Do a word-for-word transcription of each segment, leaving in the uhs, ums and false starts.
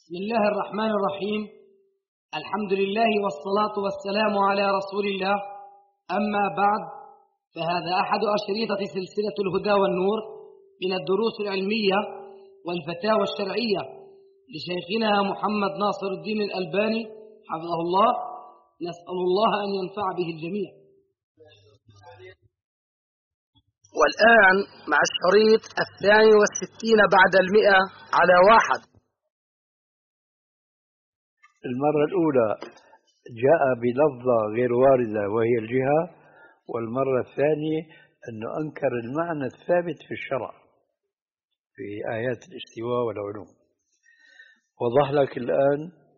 بسم الله الرحمن الرحيم. الحمد لله والصلاة والسلام على رسول الله. أما بعد، فهذا أحد أشريطة سلسلة الهدى والنور من الدروس العلمية والفتاوى الشرعية لشيخنا محمد ناصر الدين الألباني حفظه الله. نسأل الله أن ينفع به الجميع. والآن مع الشريط الثاني والستين بعد المئة على واحد. المرة الأولى جاء بلفظة غير واردة وهي الجهة، والمرة الثانية أنه أنكر المعنى الثابت في الشرع في آيات الاستواء والعلوم. وضح لك الآن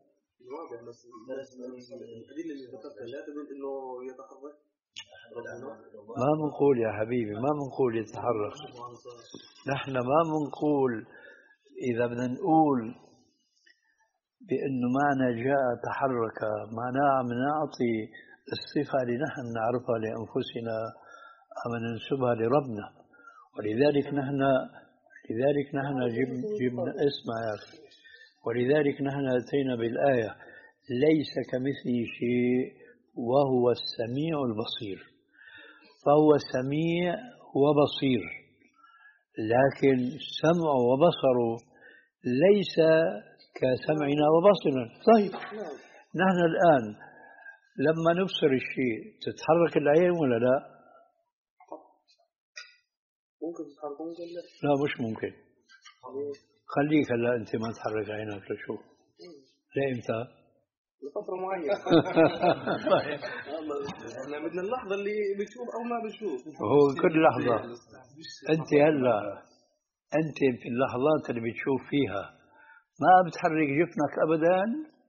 ما بنقول يا حبيبي، ما بنقول يتحرك. نحن ما بنقول، إذا بدنا نقول بأنه معنى جاء تحرك معناه عم نعطي الصفة اللي نحن نعرفها لأنفسنا أم ننسبها لربنا. ولذلك نحن لذلك نحن جب جبنا اسمع يا أخي ولذلك نحن أتينا بالآية ليس كمثله شيء وهو السميع البصير. فهو سميع وبصير، لكن سمعه وبصره ليس كسمعنا وبصرنا. طيب نحن الآن لما نبصر الشيء تتحرك العين ولا لا؟ ممكن تتحرك ممكن لا. لا مش ممكن. خليك هلا أنت ما تحرك عينك لشوف لإمتى؟ لفترة معينة. احنا بدنا اللحظة اللي بتشوف أو ما بتشوف. هو كل لحظة. أنت هلا أنت في اللحظات اللي بتشوف فيها ما بتحرك جفنك أبدا.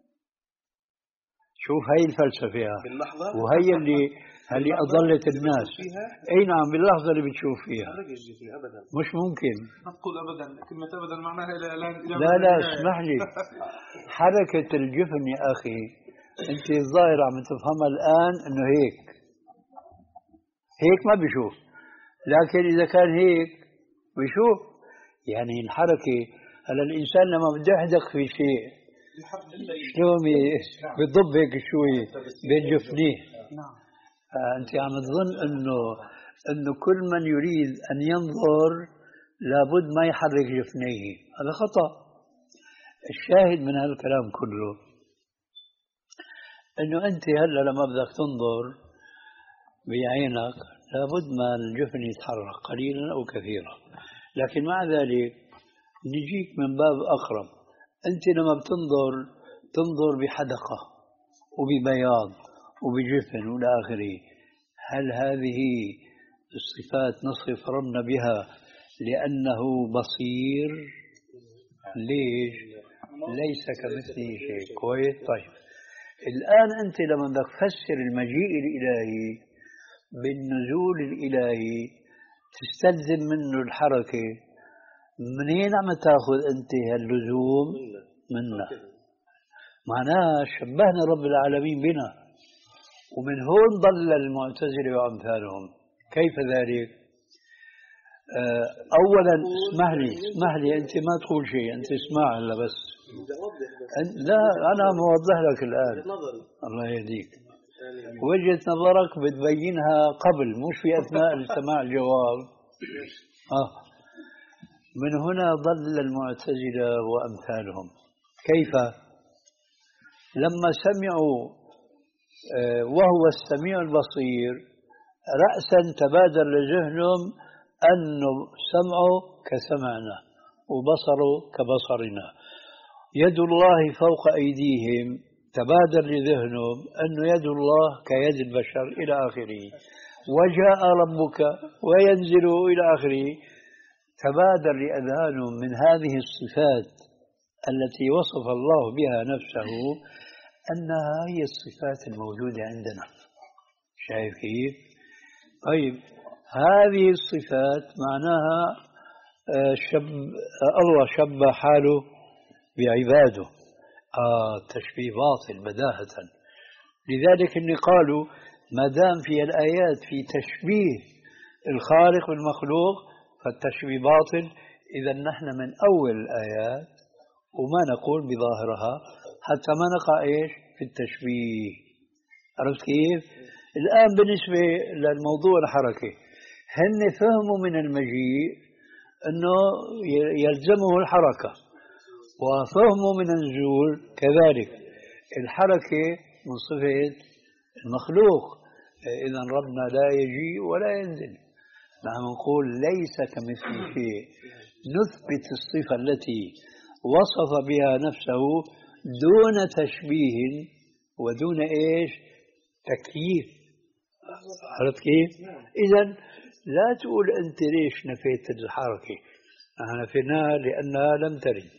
شوف هاي الفلسفة وهي اللي اللي أضلت الناس. أي نعم، باللحظة اللي بتشوف فيها مش ممكن. تقول أبدا، كلمة أبدا معناها لا لا لا, لا اسمح لي. حركة الجفن يا أخي أنت الظاهر عم تفهمها الآن إنه هيك هيك ما بيشوف، لكن إذا كان هيك بيشوف. يعني الحركة هلا الإنسان لما بده يحدق في شيء شلون بيضب هيك شوي بين جفنيه. أنت عم تظن إنه إنه كل من يريد أن ينظر لابد ما يحرك جفنيه. هذا خطأ. الشاهد من هالكلام كله إنه أنت هلا لما بدك تنظر بعينك لابد ما الجفن يتحرك قليلا أو كثيرا، لكن مع ذلك نجيك من باب أقرب. أنت لما بتنظر تنظر بحدقة وببياض وبجفن والى آخره. هل هذه الصفات نصف ربنا بها لأنه بصير؟ ليش؟ ليس كمثله شيء. كويس. طيب الآن أنت لما بدك تفسر المجيء الإلهي بالنزول الإلهي تستلزم منه الحركة. منين عم تاخذ أنت هاللزوم؟ منا. معناه شبهنا رب العالمين بنا، ومن هون ضل المعتزلة وأمثالهم. كيف ذلك؟ أولا اسمح لي اسمح لي أنت ما تقول شيء، أنت اسمع هلا بس. لا أنا موضح لك الآن. الله يهديك. وجهة نظرك بتبينها قبل مش في أثناء سماع الجواب. آه. من هنا ضل المعتزلة وأمثالهم. كيف؟ لما سمعوا وهو السميع البصير رأسا تبادر لذهنهم أنه سمعه كسمعنا وبصره كبصرنا. يد الله فوق أيديهم تبادر لذهنهم أنه يد الله كيد البشر إلى آخره. وجاء ربك وينزل إلى آخره. تبادر لأذهانهم من هذه الصفات التي وصف الله بها نفسه أنها هي الصفات الموجودة عندنا. شايف كيف؟ طيب هذه الصفات معناها شب الله شبه حاله بعباده. آه تشبيه باطل بداهة. لذلك إن قالوا ما دام في الآيات في تشبيه الخالق بالمخلوق فالتشبيه باطل. إذا نحن من أول الآيات وما نقول بظاهرها حتى ما نقع إيش في التشبيه. عرفت كيف؟ الآن بالنسبة للموضوع الحركة، هن فهموا من المجيء أنه يلزمه الحركة، وفهموا من النزول كذلك الحركة من صفة المخلوق. إذا ربنا لا يجيء ولا ينزل، نحن نقول ليس كمثله شيء، نثبت الصفة التي وصف بها نفسه دون تشبيه ودون إيش تكييف. عرفت كيف؟ إذا لا تقول أنت ليش نفيت الحركة، نحن نفيناها لأنها لم ترد.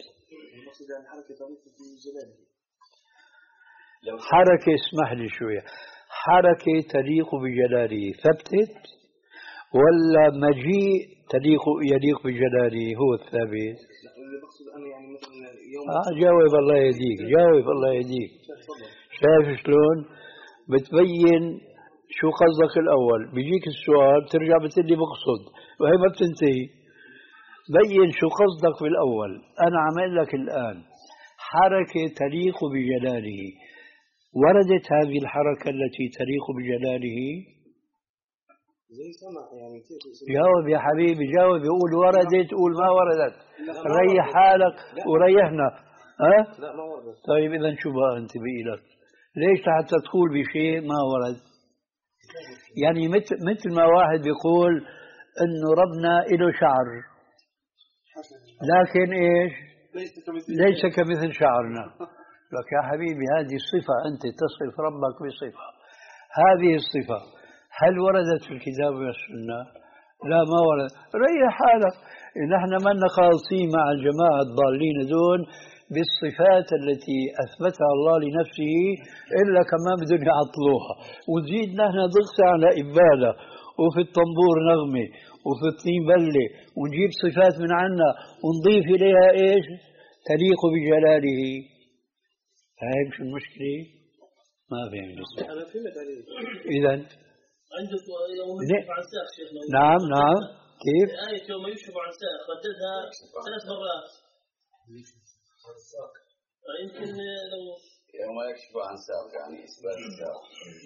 حركة اسمح لي شوية، حركة تليق بجلاله ثبتت ولا مجيء تليق يليق بجلاله هو الثابت؟ اللي بقصد انا يعني مثلا يوم آه جاوب الله يهديك، جاوب الله يهديك. شايف شلون بتبين شو قصدك الأول، بيجيك السؤال ترجع بتقول لي بقصد وهي ما بتنتهي. بين شو قصدك بالأول. أنا عمل لك الآن حركة تليق بجلاله، وردت هذه الحركة التي تليق بجلاله؟ زي سمع يعني كيف جاوب يا حبيبي، جاوب. يقول وردت، قول ما وردت، ريح حالك وريحنا. ها؟ لا ما وردت. طيب إذا شو بقى أنت بإيدك؟ ليش حتى تقول بشيء ما ورد؟ يعني مثل مثل ما واحد بيقول إنه ربنا له شعر، لكن إيش؟ ليس كمثل شعرنا. لك يا حبيبي هذه الصفة، أنت تصف ربك بصفة، هذه الصفة هل وردت في الكتاب والسنة؟ لا ما ورد. ريح حالك. نحن ما نخالصين مع الجماعة الضالين دون بالصفات التي أثبتها الله لنفسه، إلا كمان بدهم يعطلوها وتزيد نحن ضغط على إبالة وفي الطنبور نغمة وفي الطين بلة ونجيب صفات من عنا ونضيف إليها إيش تليق بجلاله. فاهم شو المشكلة؟ ما فهم لسه. أنا فهمت عليك. إذا عندك يوم يكشف عن ساق شيخنا. نعم نعم. كيف؟ آية يوم يكشف عن ساق رددها ثلاث مرات. يمكن لو يوم يكشف عن ساق يعني إثبات الساق.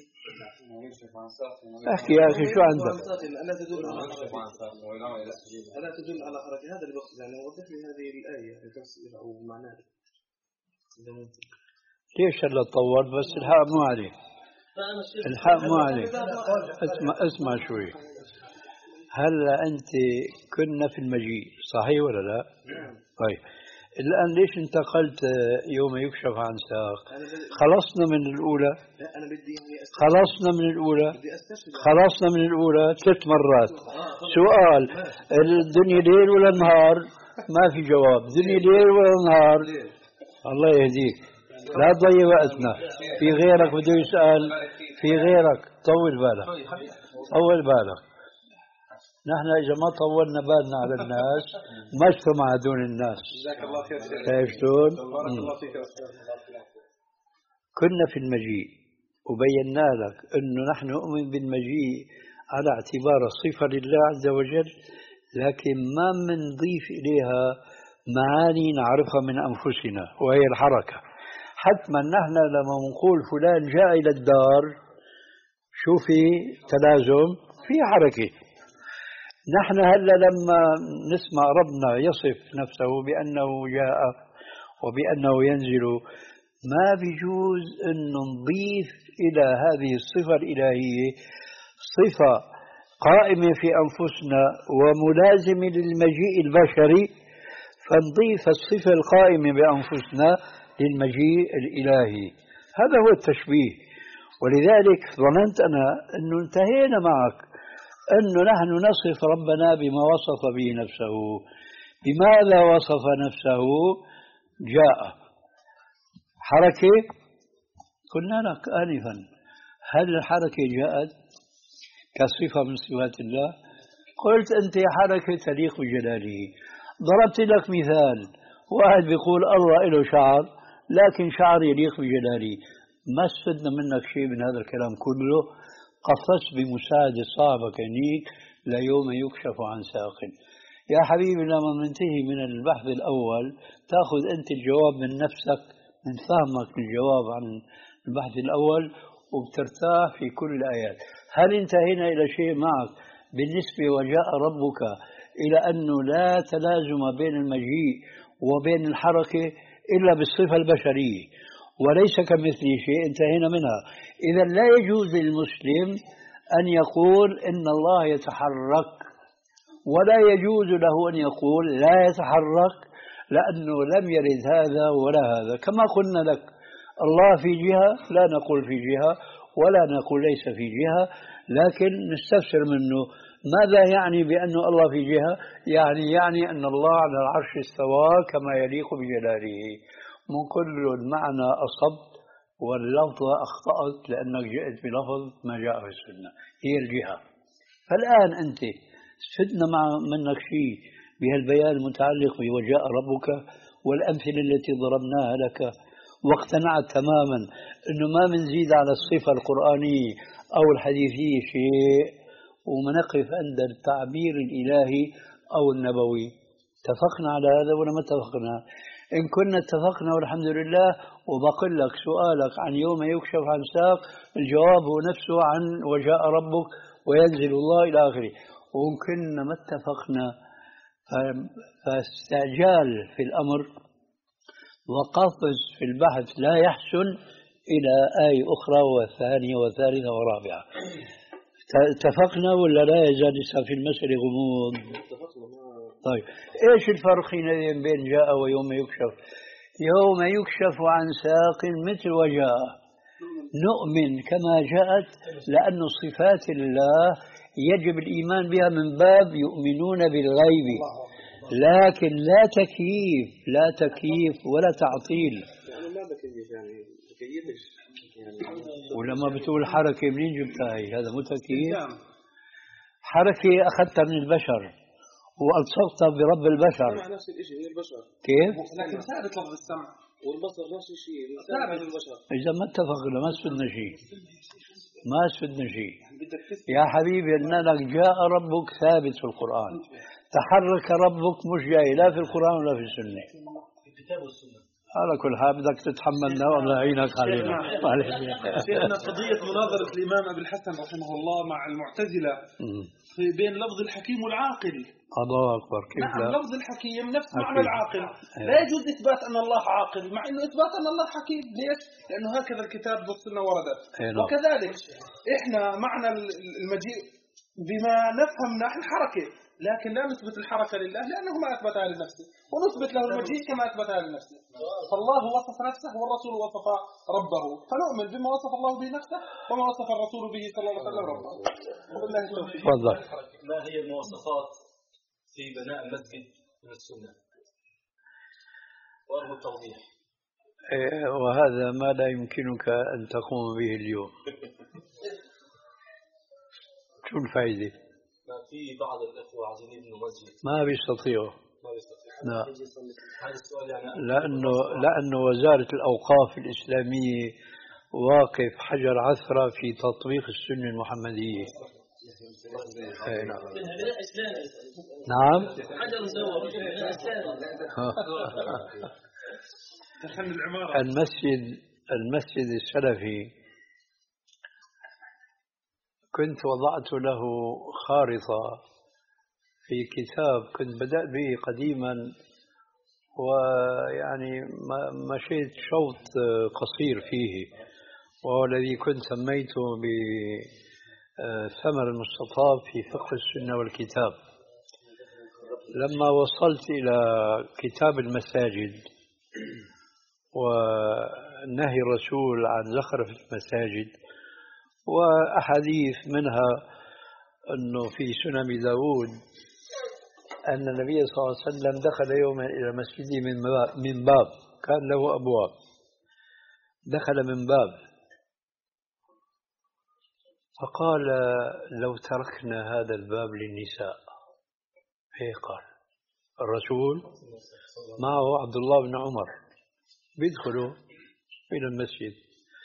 احكي يا أخي شو عندك؟ ألا تدل على حركة، ألا تدل على حركة، هذا اللي بقصد يعني. وضح لي هذه الآية لتفسير أو معناها. ليش هلا طولت؟ بس الحق مو عليه، الحق مو عليه. اسمع اسمع شوي. هلا أنت كنا في المجيء صحيح ولا لا؟ طيب الآن ليش انتقلت يوم يكشف عن ساق؟ خلصنا من الأولى، خلصنا من الأولى، خلصنا من الأولى ثلاث مرات. سؤال، الدنيا ليل ولا نهار؟ ما في جواب. الدنيا ليل ولا نهار؟ الله يهديك، لا تضيع وقتنا. في غيرك بده يسأل، في غيرك. طول بالك، طول بالك. نحن إذا ما طولنا بالنا على الناس ما اجتمع دون الناس. جزاك الله خير شيخ. شايف شلون؟ بارك الله فيك. كنا في المجيء وبينا لك أنه نحن نؤمن بالمجيء على اعتبار صفة لله عز وجل، لكن ما منضيف إليها معاني نعرفها من أنفسنا وهي الحركة. حتما نحن لما نقول فلان جاء إلى الدار شو في تلازم؟ في حركة. نحن هلا لما نسمع ربنا يصف نفسه بأنه جاء وبأنه ينزل، ما بيجوز أن نضيف إلى هذه الصفة الإلهية صفة قائمة في أنفسنا وملازمة للمجيء البشري، فنضيف الصفة القائمة بأنفسنا للمجيء الإلهي. هذا هو التشبيه. ولذلك ظننت أنا أنه انتهينا معك، أنه نحن نصف ربنا بما وصف به نفسه. بماذا وصف نفسه؟ جاء. حركة، قلنا لك آنفا هل الحركة جاءت كصفة من صفات الله؟ قلت أنت حركة تليق بجلاله. ضربت لك مثال، واحد بيقول الله له شعر لكن شعر يليق بجلاله. ما استفدنا منك شيء من هذا الكلام كله. قفزت بمساعدة صاحبك هنيك ليوم يكشف عن ساق. يا حبيبي لما ننتهي من البحث الأول تأخذ أنت الجواب من نفسك من فهمك الجواب عن البحث الأول وبترتاح في كل الآيات. هل انتهينا إلى شيء معك بالنسبة وجاء ربك إلى أنه لا تلازم بين المجيء وبين الحركة إلا بالصفة البشرية وليس كمثله شيء؟ انتهينا منها. إذا لا يجوز للمسلم أن يقول إن الله يتحرك، ولا يجوز له أن يقول لا يتحرك لأنه لم يرد هذا ولا هذا. كما قلنا لك الله في جهة لا نقول في جهة ولا نقول ليس في جهة، لكن نستفسر منه ماذا يعني بأن الله في جهة؟ يعني يعني أن الله على العرش استوى كما يليق بجلاله. من كل المعنى أصبت واللفظ أخطأت لأنك جئت بلفظ ما جاء في السنة هي الجهة. فالآن أنت استفدنا مع منك شيء بهالبيان المتعلق بوجاء ربك والأمثلة التي ضربناها لك، واقتنعت تماما أنه ما منزيد على الصفة القرآنية أو الحديثية شيء، ومنقف عند التعبير الإلهي أو النبوي. اتفقنا على هذا ولا ما اتفقنا؟ إن كنا اتفقنا والحمد لله. وبقول لك سؤالك عن يوم يكشف عن ساق الجواب هو نفسه عن وجاء ربك وينزل الله إلى آخره. وإن كنا ما اتفقنا فاستعجال في الأمر وقفز في البحث لا يحسن إلى آية أخرى وثانية وثالثة ورابعة. اتفقنا ولا لا يزال في المسألة غموض؟ طيب إيش الفرق بين جاء ويوم يكشف؟ يوم يكشف عن ساق مثل وجاء نؤمن كما جاءت، لأن صفات الله يجب الإيمان بها من باب يؤمنون بالغيب، لكن لا تكييف لا تكييف ولا تعطيل. يعني ما بكيف يعني بكيفش يعني. ولما بتقول حركة منين جبتها هي؟ هذا مو تكييف. حركة أخذتها من البشر وألصقتها برب البشر. مع نفس الشيء هي البشر. كيف؟ لكن ثابت لفظ السمع والبصر نفس الشيء ثابت البشر. إذا ما اتفقنا ما استفدنا شيء ما استفدنا شيء يا حبيبي. إن لك جاء ربك ثابت في القرآن، تحرك ربك مش جاي لا في القرآن ولا في السنة. في الكتاب والسنة. على كل حال بدك تتحملنا والله يعينك علينا. شيخنا قضية مناظرة الإمام أبي الحسن رحمه الله مع المعتزلة في بين لفظ الحكيم والعاقل. الله أكبر. كيف نعم لا؟ لفظ الحكيم نفس معنى العاقل. لا يجوز إثبات أن الله عاقل مع أنه إثبات أن الله حكيم. ليش؟ لأنه هكذا الكتاب والسنة وردت. وكذلك إحنا معنى المجيء بما نفهم نحن حركة، لكن لا نثبت الحركة لله لأنه ما أثبتها لنفسه، ونثبت له المجيء كما أثبتها لنفسه. فالله وصف نفسه والرسول وصف ربه، فنؤمن بما وصف الله به نفسه وما وصف الرسول به صلى الله عليه وسلم ربه. وبالله التوفيق. تفضل. ما هي المواصفات في بناء المسجد من السنة؟ وأرجو التوضيح. وهذا ما لا يمكنك أن تقوم به اليوم. شو الفائدة؟ في بعض الأخوة عايزين يبنوا مسجد ما بيستطيعوا. ما بيستطيعوا. لا. هذا السؤال يعني لأنه لأنه وزارة الأوقاف الإسلامية واقف حجر عثرة في تطبيق السنة المحمدية. نعم. حجر زور المسجد المسجد السلفي كنت وضعت له خارطة في كتاب كنت بدأت به قديما، ويعني مشيت شوط قصير فيه، وهو الذي كنت سميته بثمر المستطاب في فقه السنة والكتاب. لما وصلت إلى كتاب المساجد ونهي الرسول عن زخرفة المساجد وأحاديث منها أنه في سنن داود أن النبي صلى الله عليه وسلم دخل يوما إلى مسجده من باب كان له أبواب، دخل من باب فقال لو تركنا هذا الباب للنساء. هيك قال الرسول معه عبد الله بن عمر بيدخلوا إلى المسجد،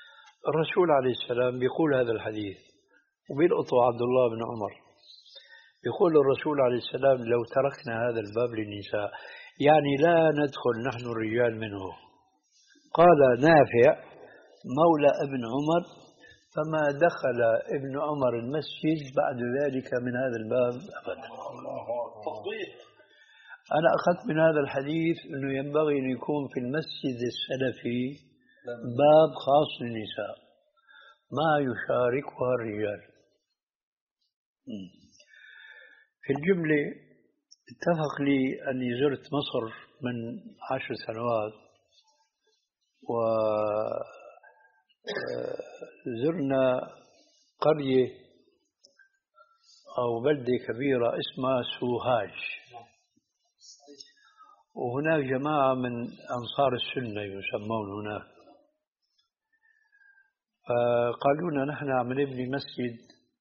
الرسول عليه السلام بيقول هذا الحديث وبيلقطوا عبد الله بن عمر، يقول الرسول عليه السلام لو تركنا هذا الباب للنساء يعني لا ندخل نحن الرجال منه. قال نافع مولى ابن عمر فما دخل ابن عمر المسجد بعد ذلك من هذا الباب أبدا. أنا أخذت من هذا الحديث أنه ينبغي أن يكون في المسجد السلفي باب خاص للنساء ما يشاركها الرجال. في الجملة اتفق لي أني زرت مصر من عشر سنوات وزرنا قرية أو بلدة كبيرة اسمها سوهاج، وهناك جماعة من أنصار السنة يسمون هناك، فقالوا لنا نحن عم نبني مسجد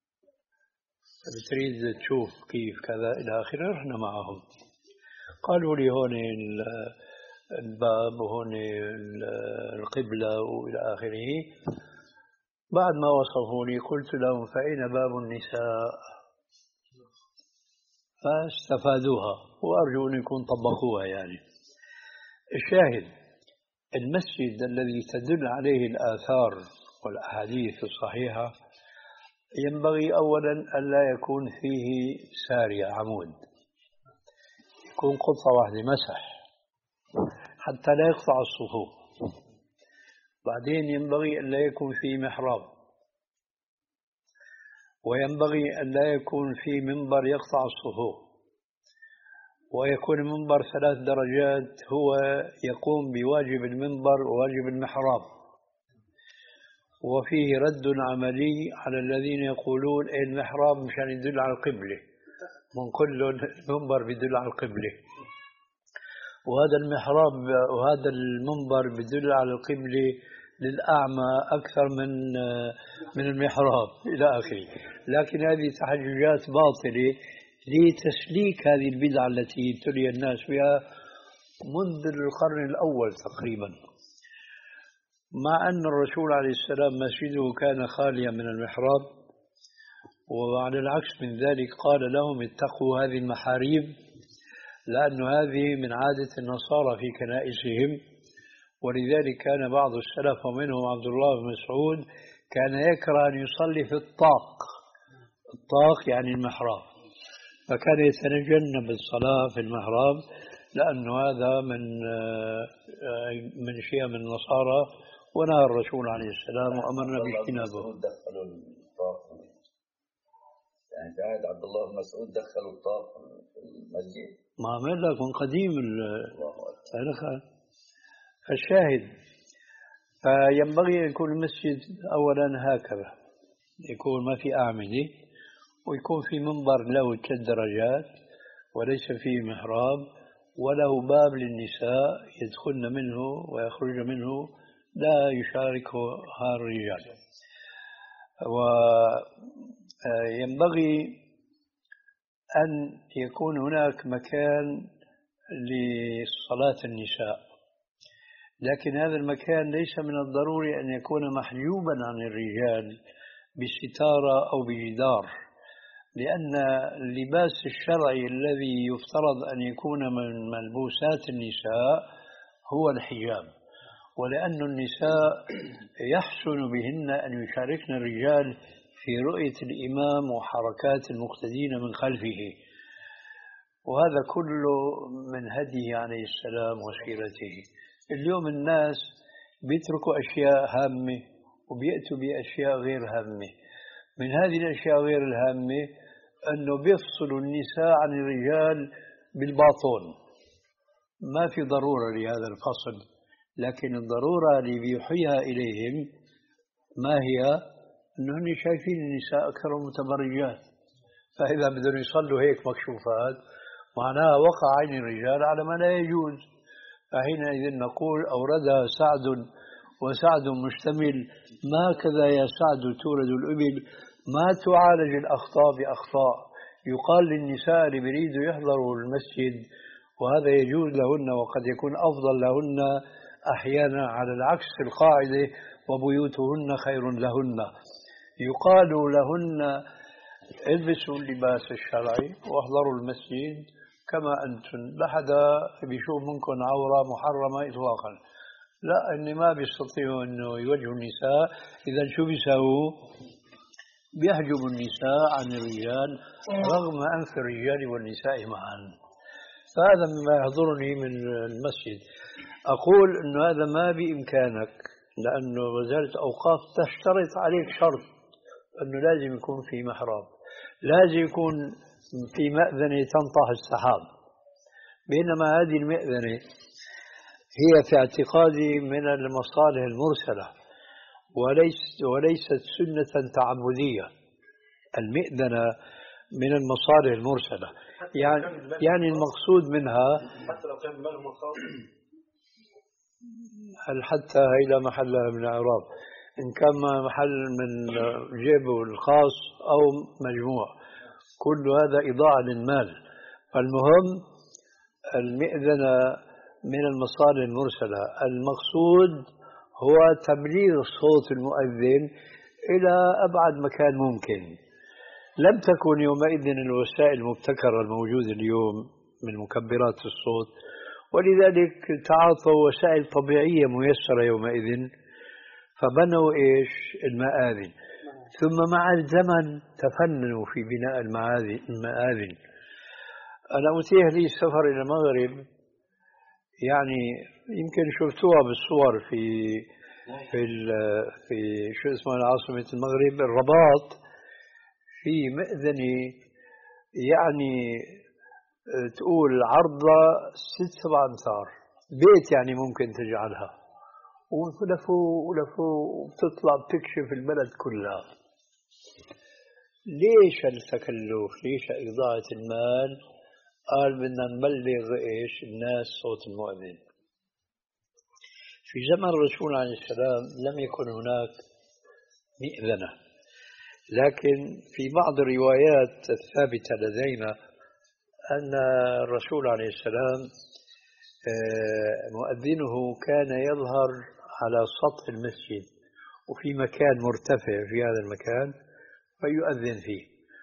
بتريد تشوف كيف كذا إلى آخره. رحنا معهم قالوا لي هون الباب وهون القبلة وإلى آخره. بعد ما وصفوني قلت لهم فأين باب النساء؟ فاستفادوها وأرجو أن يكون طبقوها. يعني الشاهد المسجد الذي تدل عليه الآثار والأحاديث الصحيحة ينبغي أولا ألا يكون فيه سارية عمود، يكون قطعة واحدة مسح حتى لا يقطع الصفوف. بعدين ينبغي ألا يكون فيه محراب، وينبغي ألا يكون فيه منبر يقطع الصفوف، ويكون المنبر ثلاث درجات هو يقوم بواجب المنبر وواجب المحراب، وفيه رد عملي على الذين يقولون المحراب مشان يدل على القبلة، بنقول له المنبر بيدل على القبلة، وهذا المحراب وهذا المنبر بيدل على القبلة للأعمى أكثر من من المحراب إلى آخره. لكن هذه تحججات باطلة لتسليك هذه البدعة التي ابتلي الناس بها منذ القرن الأول تقريبا، مع أن الرسول عليه السلام مسجده كان خاليا من المحراب، وعلى العكس من ذلك قال لهم اتقوا هذه المحاريب، لأن هذه من عادة النصارى في كنائسهم. ولذلك كان بعض السلف ومنهم عبد الله بن مسعود كان يكره أن يصلي في الطاق. الطاق يعني المحراب، فكان يتجنب الصلاة في المحراب لأن هذا من من شيء من النصارى، ونهى الرسول عليه السلام وأمرنا باجتنابه. دخلوا الطاق يعني في عهد عبد الله بن مسعود دخلوا الطاق في المسجد، ما عمل لك من قديم التاريخ. فالشاهد فينبغي أن يكون المسجد أولا هكذا، يكون ما في أعمدة، ويكون في منبر له ثلاث درجات وليس فيه محراب، وله باب للنساء يدخلن منه ويخرجن منه لا يشاركها الرجال. وينبغي أن يكون هناك مكان لصلاة النساء، لكن هذا المكان ليس من الضروري أن يكون محجوبا عن الرجال بستارة أو بجدار، لأن اللباس الشرعي الذي يفترض أن يكون من ملبوسات النساء هو الحجاب، ولأن النساء يحسن بهن أن يشاركن الرجال في رؤية الإمام وحركات المقتدين من خلفه، وهذا كله من هديه عليه السلام وسيرته. اليوم الناس بيتركوا أشياء هامة وبيأتوا بأشياء غير هامة. من هذه الأشياء غير الهامة أنه بيفصلوا النساء عن الرجال بالباطون. ما في ضرورة لهذا الفصل، لكن الضرورة اللي بيوحيها إليهم ما هي؟ أنهم شايفين النساء أكثر متبرجات، فإذا بدهم يصلوا هيك مكشوفات معناها وقع عين الرجال على ما لا يجوز. فحينئذ نقول أوردها سعد وسعد مشتمل، ما كذا يا سعد تورد الإبل، ما تعالج الأخطاء بأخطاء. يقال للنساء اللي بيريدوا يحضروا المسجد وهذا يجوز لهن وقد يكون أفضل لهن أحيانا على العكس القاعدة وبيوتهن خير لهن. يقال لهن البسوا اللباس الشرعي واحضروا المسجد كما أنتم، لا حدا بيشوف منكم عورة محرمة إطلاقا. لا، إني ما بيستطيعوا إنه يوجهوا النساء، إذا شو بيساووا؟ بيحجبوا النساء عن الرجال رغم أنف الرجال والنساء معا. فهذا مما يحضرني من المسجد. أقول إنه هذا ما بإمكانك، لأنه وزارة الأوقاف تشترط عليك شرط أنه لازم يكون في محراب، لازم يكون في مأذنة تنطح السحاب، بينما هذه المأذنة هي في اعتقادي من المصالح المرسلة وليس وليست سنة تعبدية. المئذنة من المصالح المرسلة، يعني يعني المقصود منها حتى لو كان بمالهم الخاص، هل حتى إلى محلها من الإعراب، إن كان محل من جيبه الخاص أو مجموع، كل هذا إضاعة للمال. فالمهم المئذنة من المصالح المرسلة، المقصود هو تبليغ صوت المؤذن إلى أبعد مكان ممكن. لم تكن يومئذ الوسائل المبتكرة الموجودة اليوم من مكبرات الصوت، ولذلك تعاطوا وسائل طبيعية ميسرة يومئذ، فبنوا إيش؟ المآذن. ثم مع الزمن تفننوا في بناء المآذن. أنا أتيح لي السفر إلى المغرب، يعني يمكن شفتوها بالصور في في في شو اسمها عاصمة المغرب، الرباط، في مأذنة يعني تقول عرضها ست سبع أمتار، بيت يعني ممكن تجعلها، ولفوا ولفوا وبتطلع بتكشف البلد كلها. ليش التكلف؟ ليش إضاعة المال؟ قال بدنا نبلغ إيش الناس صوت المؤذن. في زمن الرسول عليه السلام لم يكن هناك مئذنة، لكن في بعض الروايات الثابتة لدينا أن الرسول عليه السلام مؤذنه كان يظهر على سطح المسجد وفي مكان مرتفع في هذا المكان فيؤذن فيه.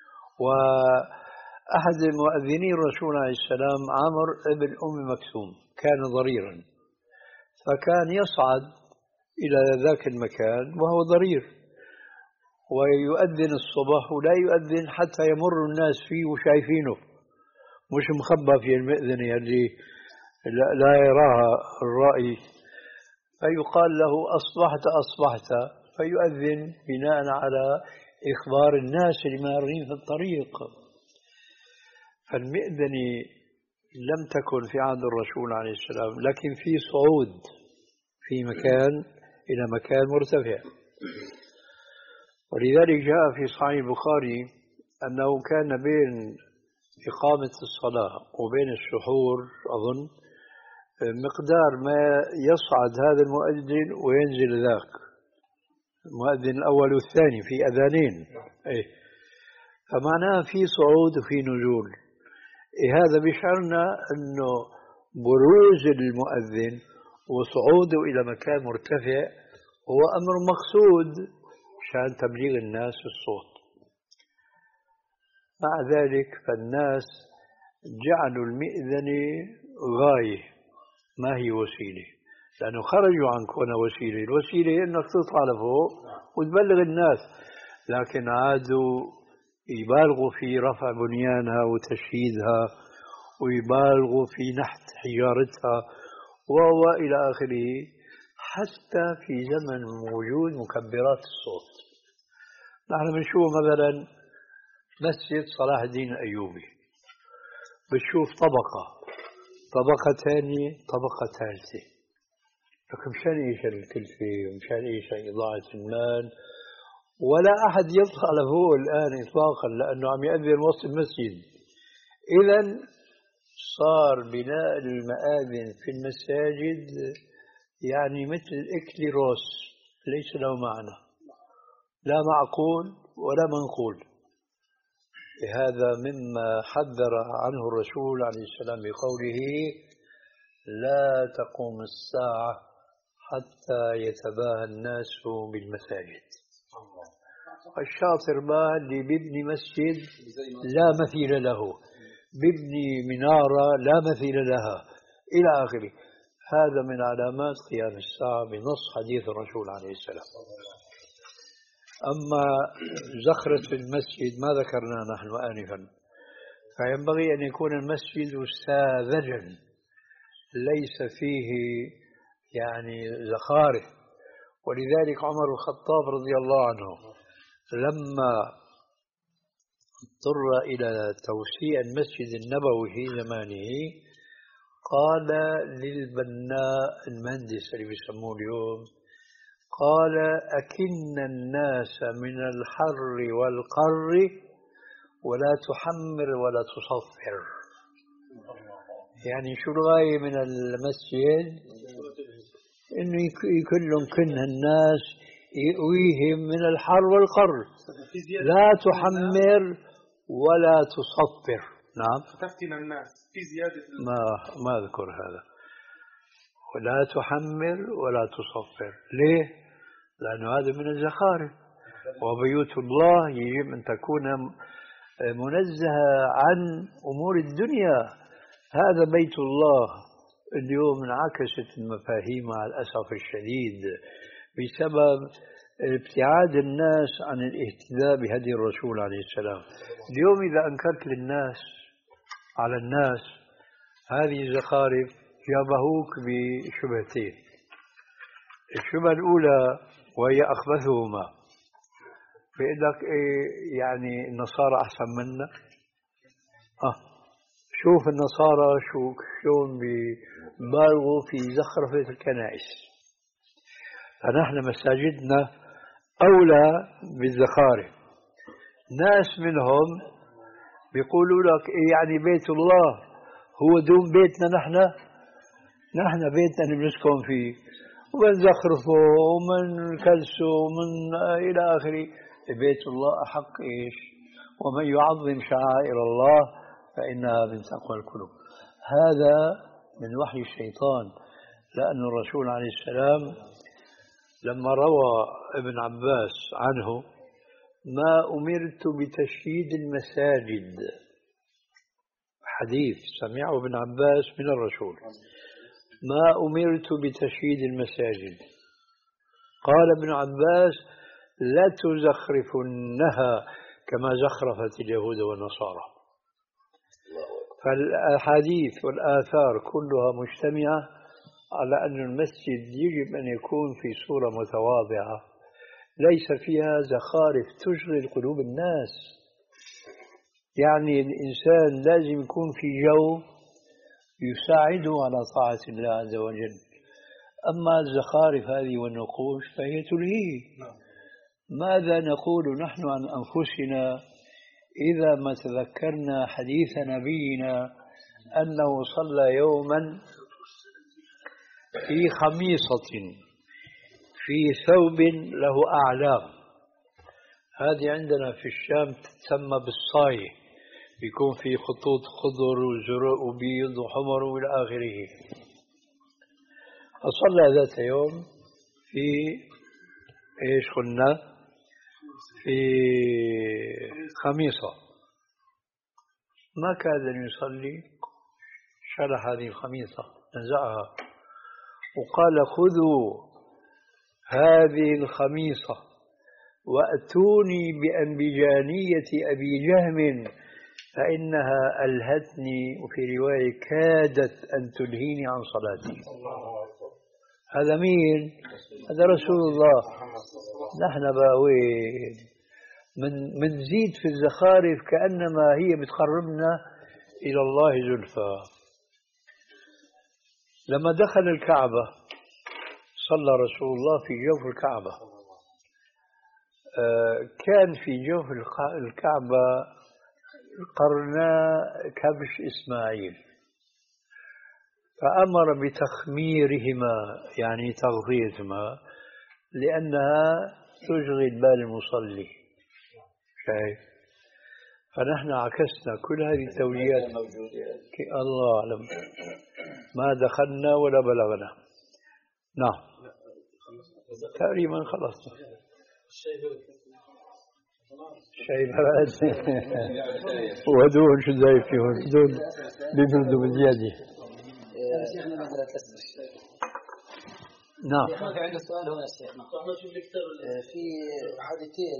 وأحد مؤذني الرسول عليه السلام عامر ابن أم مكتوم كان ضريرا، فكان يصعد إلى ذاك المكان وهو ضرير ويؤذن الصبح، ولا يؤذن حتى يمر الناس فيه وشايفينه، مش مخبى في المئذنة اللي لا يراها الرائي، فيقال له أصبحت أصبحت، فيؤذن بناء على إخبار الناس المارين في الطريق. فالمئذنة لم تكن في عهد الرسول عليه السلام، لكن في صعود في مكان إلى مكان مرتفع. ولذلك جاء في صحيح البخاري أنه كان بين إقامة الصلاة وبين السحور أظن مقدار ما يصعد هذا المؤذن وينزل ذاك المؤذن الأول والثاني في أذانين، إيه، فمعناه في صعود وفي نزول. إيه، هذا بيشعرنا أنه بروز المؤذن وصعوده إلى مكان مرتفع هو أمر مقصود عشان تبليغ الناس الصوت. مع ذلك فالناس جعلوا المئذنة غاية ما هي وسيلة، لأنه خرجوا عن كونها وسيلة. الوسيلة أنك تطلع لفوق وتبلغ الناس، لكن عادوا يبالغوا في رفع بنيانها وتشييدها، ويبالغوا في نحت حجارتها وإلى آخره، حتى في زمن وجود مكبرات الصوت. نحن بنشوف مثلا مسجد صلاح الدين الأيوبي، بتشوف طبقة طبقة ثانية طبقة ثالثة، لكن مشان إيش الكلفة ومشان إيش إضاعة المال، ولا أحد يطلع لفوق الآن إطلاقا لأنه عم يأذن وسط المسجد. إذن صار بناء المآذن في المساجد يعني مثل إكليروس، ليس له معنى، لا معقول ولا منقول. هذا مما حذر عنه الرسول عليه السلام بقوله لا تقوم الساعة حتى يتباهى الناس بالمساجد. الشاطر ما اللي بيبني مسجد لا مثيل له، بيبني منارة لا مثيل لها إلى آخره. هذا من علامات قيام الساعة بنص حديث الرسول عليه السلام. أما زخرة المسجد ما ذكرنا نحن آنفا، فينبغي أن يكون المسجد ساذجا ليس فيه يعني زخارف. ولذلك عمر الخطاب رضي الله عنه لما اضطر إلى توسيع المسجد النبوي في زمانه قال للبناء المهندس اللي بيسموه اليوم، قال أكن الناس من الحر والقر ولا تحمر ولا تصفر. يعني شو الغاية من المسجد؟ إنه يكون لهم كنه الناس يقويهم من الحر والقر، لا تحمر ولا تصفر. نعم، تفتن الناس في زيادة ما ما أذكر هذا. ولا تحمر ولا تصفر، ليه؟ لأنه هذا من الزخارف، وبيوت الله يجب أن تكون منزهة عن أمور الدنيا. هذا بيت الله. اليوم انعكست المفاهيم مع الأسف الشديد بسبب ابتعاد الناس عن الاهتداء بهدي الرسول عليه السلام. اليوم إذا أنكرت للناس على الناس هذه الزخارف جابهوك بشبهتين. الشبهة الأولى وهي أخبثهما، بيقول لك إيه يعني النصارى أحسن منا. آه شوف النصارى شو شلون بيبالغوا في زخرفة الكنائس، فنحن مساجدنا أولى بالزخارف. ناس منهم بيقولوا لك إيه يعني بيت الله هو دون بيتنا، نحن نحن بيتنا اللي بنسكن فيه وبنزخرفه ومنكلسه ومن إلى آخره. بيت الله أحق إيش؟ ومن يعظم شعائر الله فإنها من تقوى القلوب. هذا من وحي الشيطان، لأن الرسول عليه السلام لما روى ابن عباس عنه ما أمرت بتشييد المساجد، حديث سمعه ابن عباس من الرسول، ما أمرت بتشييد المساجد. قال ابن عباس لا تزخرفنها كما زخرفت اليهود والنصارى. فالأحاديث والآثار كلها مجتمعة على أن المسجد يجب أن يكون في صورة متواضعة ليس فيها زخارف تشغل قلوب الناس. يعني الإنسان لازم يكون في جو يساعده على طاعة الله عز وجل. أما الزخارف هذه والنقوش فهي تلهيه. ماذا نقول نحن عن أنفسنا إذا ما تذكرنا حديث نبينا أنه صلى يوما في خميصة في ثوب له أعلام. هذه عندنا في الشام تسمى بالصاية، يكون في خطوط خضر وزرق وبيض وحمر وإلى آخره. فصلى ذات يوم في إيش قلنا؟ في خميصة. ما كاد أن يصلي، شرح هذه الخميصة نزعها وقال خذوا هذه الخميصة وأتوني بأنبجانية أبي جهم فإنها ألهتني، وفي رواية كادت أن تلهيني عن صلاتي. هذا مين؟ هذا رسول الله. نحن باوين من منزيد في الزخارف كأنما هي بتقربنا إلى الله زلفى. لما دخل الكعبة صلى رسول الله في جوف الكعبة. كان في جوف الكعبة قرنا كبش إسماعيل، فأمر بتخميرهما يعني تغطيتهما لأنها تشغل بال المصلي. شايف؟ فنحن عكسنا كل هذه التوليات. الله أعلم، ما دخلنا ولا بلغنا. نعم تقريبا خلصنا. شاي براد وهدول شو زي فيهم هدول بيبردوا بزيادة. نعم. في عندنا سؤال هنا الشيخ. في حديثين،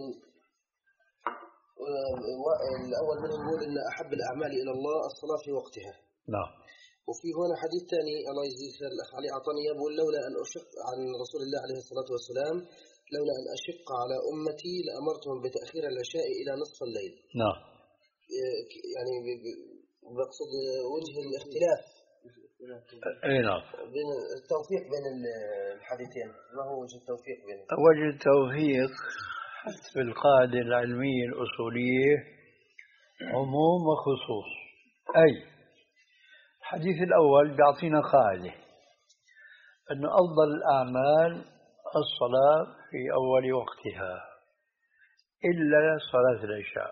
الأول منهم يقول إن أحب الأعمال إلى الله الصلاة في وقتها. نعم. وفي هنا حديث ثاني الله يجزيه خير الأخ علي أعطاني يقول لولا أن أشق عن رسول الله عليه الصلاة والسلام لولا أن أشق على أمتي لأمرتهم بتأخير العشاء إلى نصف الليل. نعم. يعني بقصد وجه الاختلاف. اي نعم. بين التوفيق بين الحديثين، ما هو وجه التوفيق بينهم؟ وجه التوفيق حسب القاعدة العلمية الأصولية عموم وخصوص. أي الحديث الأول بيعطينا قاعدة أن أفضل الأعمال الصلاة في أول وقتها إلا صلاة العشاء،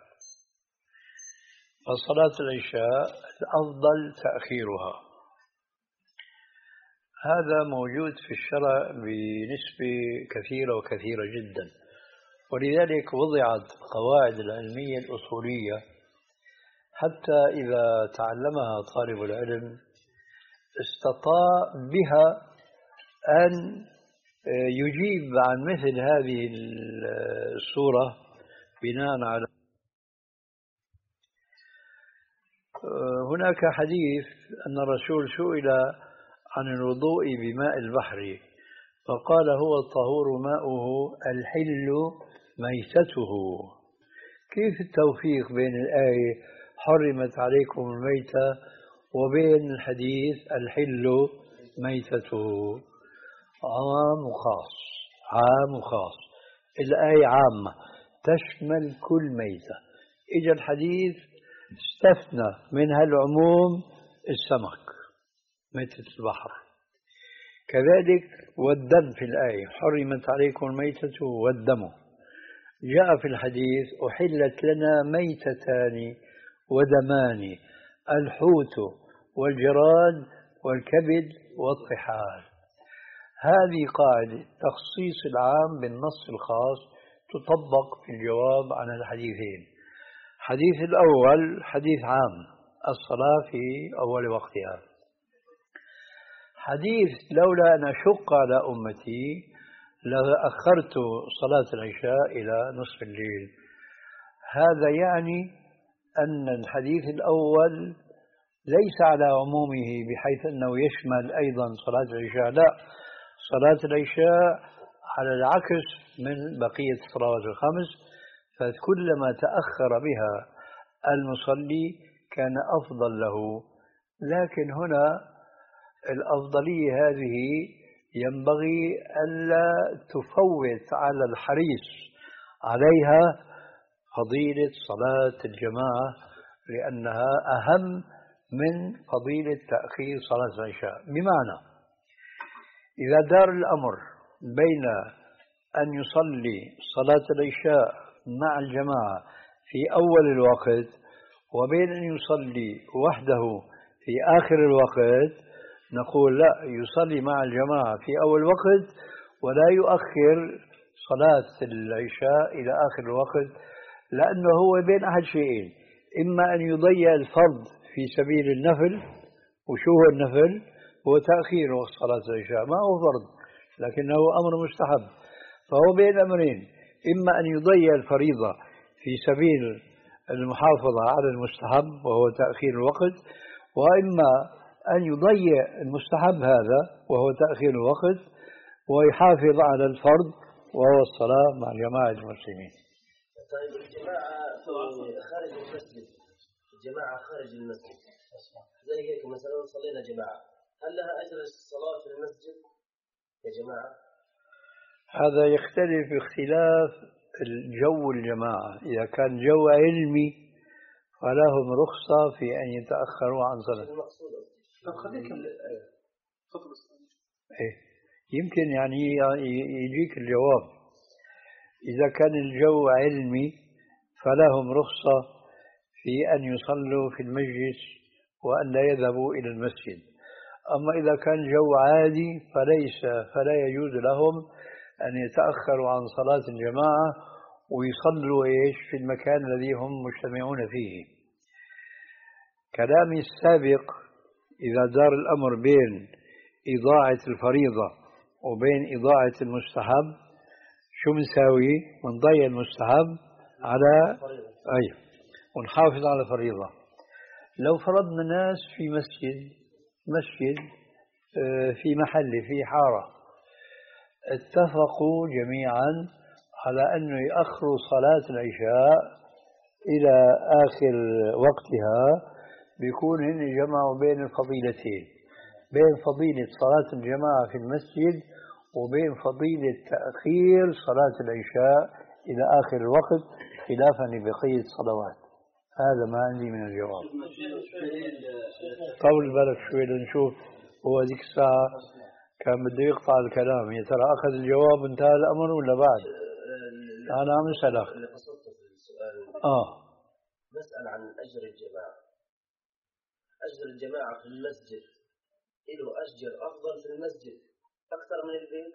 فصلاة العشاء الأفضل تأخيرها. هذا موجود في الشرع بنسبة كثيرة وكثيرة جدا، ولذلك وضعت القواعد العلمية الأصولية حتى إذا تعلمها طالب العلم استطاع بها أن يجيب عن مثل هذه الصورة بناء على هناك حديث أن الرسول سئل عن الوضوء بماء البحر فقال هو الطهور ماؤه الحل ميتته. كيف التوفيق بين الآية حرمت عليكم الميتة وبين الحديث الحل ميتته؟ عام وخاص، عام وخاص. الآية عامة تشمل كل ميتة، إجا الحديث استثنى من هالعموم السمك ميتة البحر. كذلك والدم في الآية حرمت عليكم الميتة والدم. جاء في الحديث أحلت لنا ميتتان ودمان الحوت والجراد والكبد والطحال. هذه قاعدة تخصيص العام بالنص الخاص تطبق في الجواب عن الحديثين. الحديث الأول حديث عام الصلاة في أول وقتها. حديث لولا أن أشق على أمتي لأخرت صلاة العشاء إلى نصف الليل. هذا يعني أن الحديث الأول ليس على عمومه بحيث أنه يشمل أيضا صلاة العشاء، لا، صلاة العشاء على العكس من بقية الصلوات الخمس، فكلما تأخر بها المصلي كان أفضل له. لكن هنا الأفضلية هذه ينبغي ألا تفوت على الحريص عليها فضيلة صلاة الجماعة، لأنها أهم من فضيلة تأخير صلاة العشاء. بمعنى إذا دار الأمر بين أن يصلي صلاة العشاء مع الجماعة في أول الوقت وبين أن يصلي وحده في آخر الوقت، نقول لا، يصلي مع الجماعة في أول وقت ولا يؤخر صلاة العشاء إلى آخر الوقت، لأنه هو بين أحد شيئين: إما أن يضيع الفرض في سبيل النفل، وشو هو النفل؟ هو تأخير وقت صلاة العشاء، ما هو فرض لكنه أمر مستحب، فهو بين أمرين: إما أن يضيع الفريضة في سبيل المحافظة على المستحب وهو تأخير الوقت، وإما أن يضيع المستحب هذا وهو تأخير الوقت ويحافظ على الفرض وهو الصلاة مع جماعة المسلمين. طيب الجماعة خارج المسجد، الجماعة خارج المسجد زي هيك مثلا صلينا جماعة، هل لها أجر الصلاة في المسجد يا جماعة؟ هذا يختلف باختلاف الجو الجماعة. إذا كان جو علمي فلهم رخصة في أن يتأخروا عن صلاة. طب خليك تفضل. إيه يمكن يعني يجيك الجواب. إذا كان الجو علمي فلهم رخصة في أن يصلوا في المجلس وأن لا يذهبوا إلى المسجد. أما إذا كان الجو عادي فليس فلا يجوز لهم أن يتأخروا عن صلاة الجماعة ويصلوا إيش في المكان الذي هم مجتمعون فيه. كلامي السابق إذا دار الأمر بين إضاعة الفريضة وبين إضاعة المستحب شو بنساوي؟ بنضيع المستحب على أي ونحافظ على الفريضة. لو فرضنا ناس في مسجد مسجد في محل في حارة اتفقوا جميعا على أنه يأخروا صلاة العشاء إلى آخر وقتها، بيكون هن جمعوا بين الفضيلتين، بين فضيلة صلاة الجماعة في المسجد وبين فضيلة تأخير صلاة العشاء إلى آخر الوقت خلافا لبقية الصلوات. هذا ما عندي من الجواب. طول بالك شوي لنشوف هو ذيك الساعة كان بده يقطع الكلام، يا ترى أخذ الجواب انتهى الأمر ولا بعد؟ أنا عم أسألك. آه نسأل عن أجر الجماعة. أجر الجماعة في المسجد له أجر أفضل في المسجد أكثر من البيت؟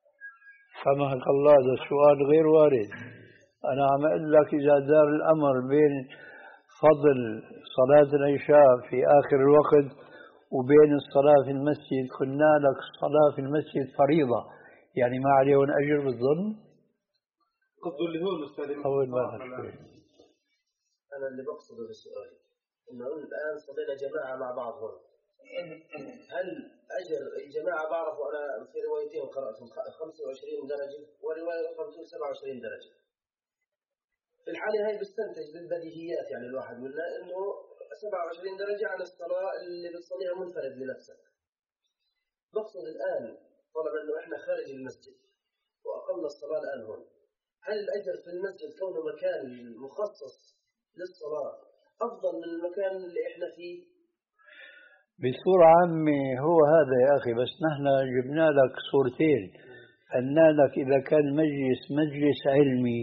سامحك الله، هذا السؤال غير وارد. أنا عم أقول لك إذا دار الأمر بين فضل صلاة العشاء في آخر الوقت وبين الصلاة في المسجد، قلنا لك الصلاة في المسجد فريضة، يعني ما عليهم أجر بالظن؟ قصده اللي هو الأستاذ أول ما شوي. أنا اللي بقصده بالسؤال إنه الآن صلينا جماعة مع بعض هون، هل أجر الجماعة بعرف أنا في روايتين قرأتهم خمسة وعشرين درجة ورواية أخرى سبعة وعشرين درجة. في الحالة هاي بستنتج بالبديهيات يعني الواحد منا إنه سبعة وعشرين درجة على الصلاة اللي بتصليها منفرد لنفسك. بقصد الآن طالما إنه إحنا خارج المسجد وأقمنا الصلاة الآن هون، هل الأجر في المسجد كونه مكان مخصص للصلاة أفضل من المكان اللي إحنا فيه؟ بصورة عامة هو هذا يا أخي، بس نحن جبنا لك صورتين. قلنا لك إذا كان مجلس مجلس علمي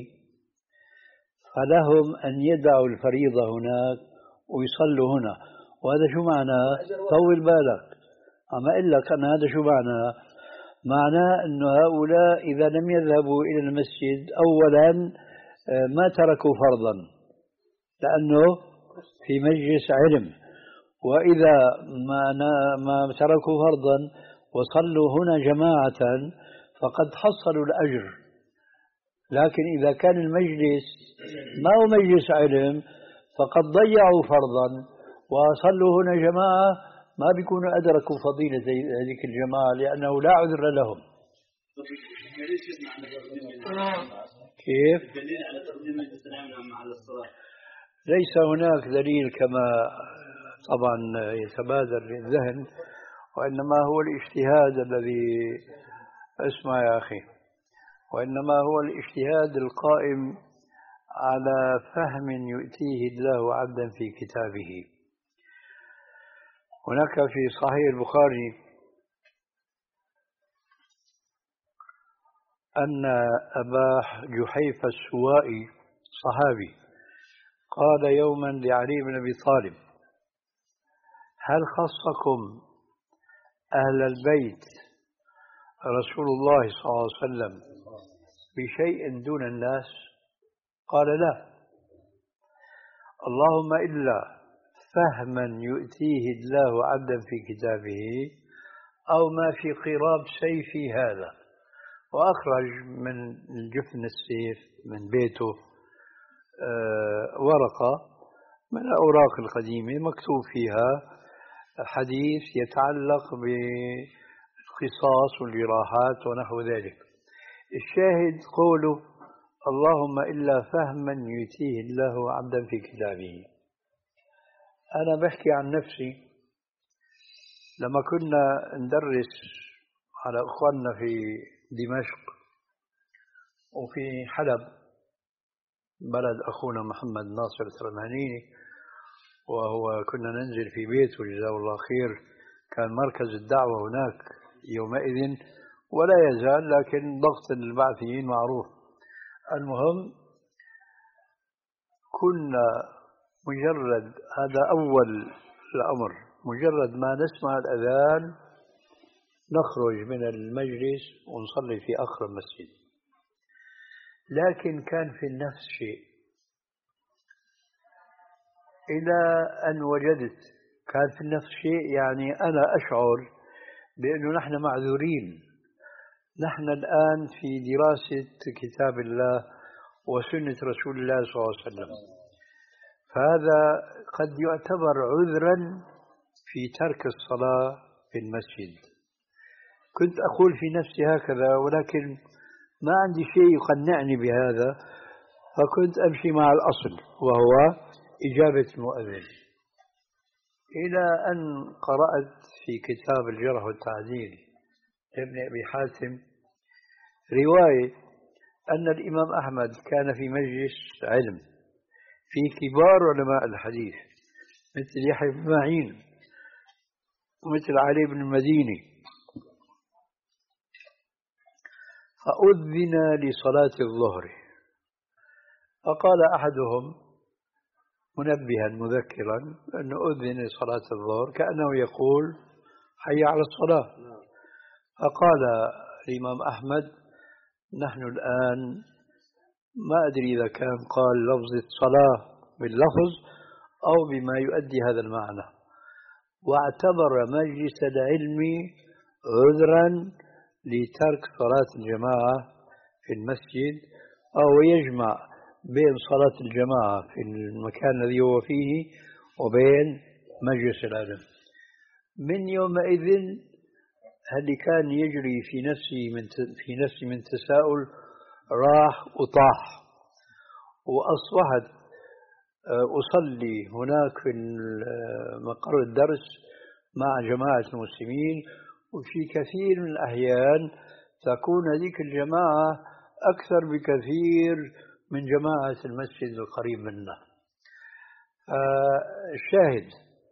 فلهم أن يدعوا الفريضة هناك ويصلوا هنا، وهذا شو معناه؟ طول بالك، عم أقول لك أنا هذا شو معناه؟ معناه أن هؤلاء إذا لم يذهبوا إلى المسجد أولا ما تركوا فرضا لأنه في مجلس علم، وإذا ما ما تركوا فرضا وصلوا هنا جماعة فقد حصلوا الأجر. لكن إذا كان المجلس ما هو مجلس علم فقد ضيعوا فرضا وصلوا هنا جماعة، ما بيكونوا أدركوا فضيلة هذه الجماعة لأنه لا عذر لهم. كيف؟ الدليل على تقديم الإسلام على الصلاة ليس هناك دليل كما طبعا يتبادر للذهن، وإنما هو الاجتهاد الذي اسمع يا أخي، وإنما هو الاجتهاد القائم على فهم يؤتيه الله عبدا في كتابه. هناك في صحيح البخاري أن أبا جحيفة السوائي صحابي قال يوما لعلي بن أبي طالب: هل خصكم أهل البيت رسول الله صلى الله عليه وسلم بشيء دون الناس؟ قال: لا، اللهم إلا فهما يؤتيه الله عبدا في كتابه أو ما في قراب سيفي هذا. وأخرج من الجفن السيف من بيته ورقة من الأوراق القديمة مكتوب فيها حديث يتعلق بالقصاص والجراحات ونحو ذلك. الشاهد قوله: اللهم إلا فهما يؤتيه الله عبدا في كتابه. أنا بحكي عن نفسي، لما كنا ندرس على أخواننا في دمشق وفي حلب بلد أخونا محمد ناصر السرمانيني، وهو كنا ننزل في بيته جزاه الله خير، كان مركز الدعوة هناك يومئذ ولا يزال، لكن ضغط البعثيين معروف. المهم كنا مجرد هذا أول الأمر، مجرد ما نسمع الأذان نخرج من المجلس ونصلي في آخر المسجد. لكن كان في النفس شيء، إلى أن وجدت كان في النفس شيء، يعني أنا أشعر بأنه نحن معذورين. نحن الآن في دراسة كتاب الله وسنة رسول الله صلى الله عليه وسلم، فهذا قد يعتبر عذرا في ترك الصلاة في المسجد. كنت أقول في نفسي هكذا، ولكن ما عندي شيء يقنعني بهذا، فكنت أمشي مع الأصل وهو إجابة المؤذن. إلى أن قرأت في كتاب الجرح والتعديل لابن أبي حاتم رواية أن الإمام أحمد كان في مجلس علم في كبار علماء الحديث مثل يحيى بن معين ومثل علي بن المديني، فأذن لصلاة الظهر، فقال أحدهم منبها مذكرا أنه أذن لصلاة الظهر كأنه يقول حي على الصلاة. فقال الإمام أحمد نحن الآن ما أدري إذا كان قال لفظ الصلاة باللفظ أو بما يؤدي هذا المعنى، واعتبر مجلس العلم عذرا لترك صلاة الجماعة في المسجد، أو يجمع بين صلاة الجماعة في المكان الذي هو فيه وبين مجلس العلم. من يومئذ اللي كان يجري في نفسي من في نفسي من تساؤل راح وطاح، وأصبحت أصلي هناك في مقر الدرس مع جماعة المسلمين، وفي كثير من الأحيان تكون هذيك الجماعة أكثر بكثير من جماعة المسجد القريب منا. الشاهد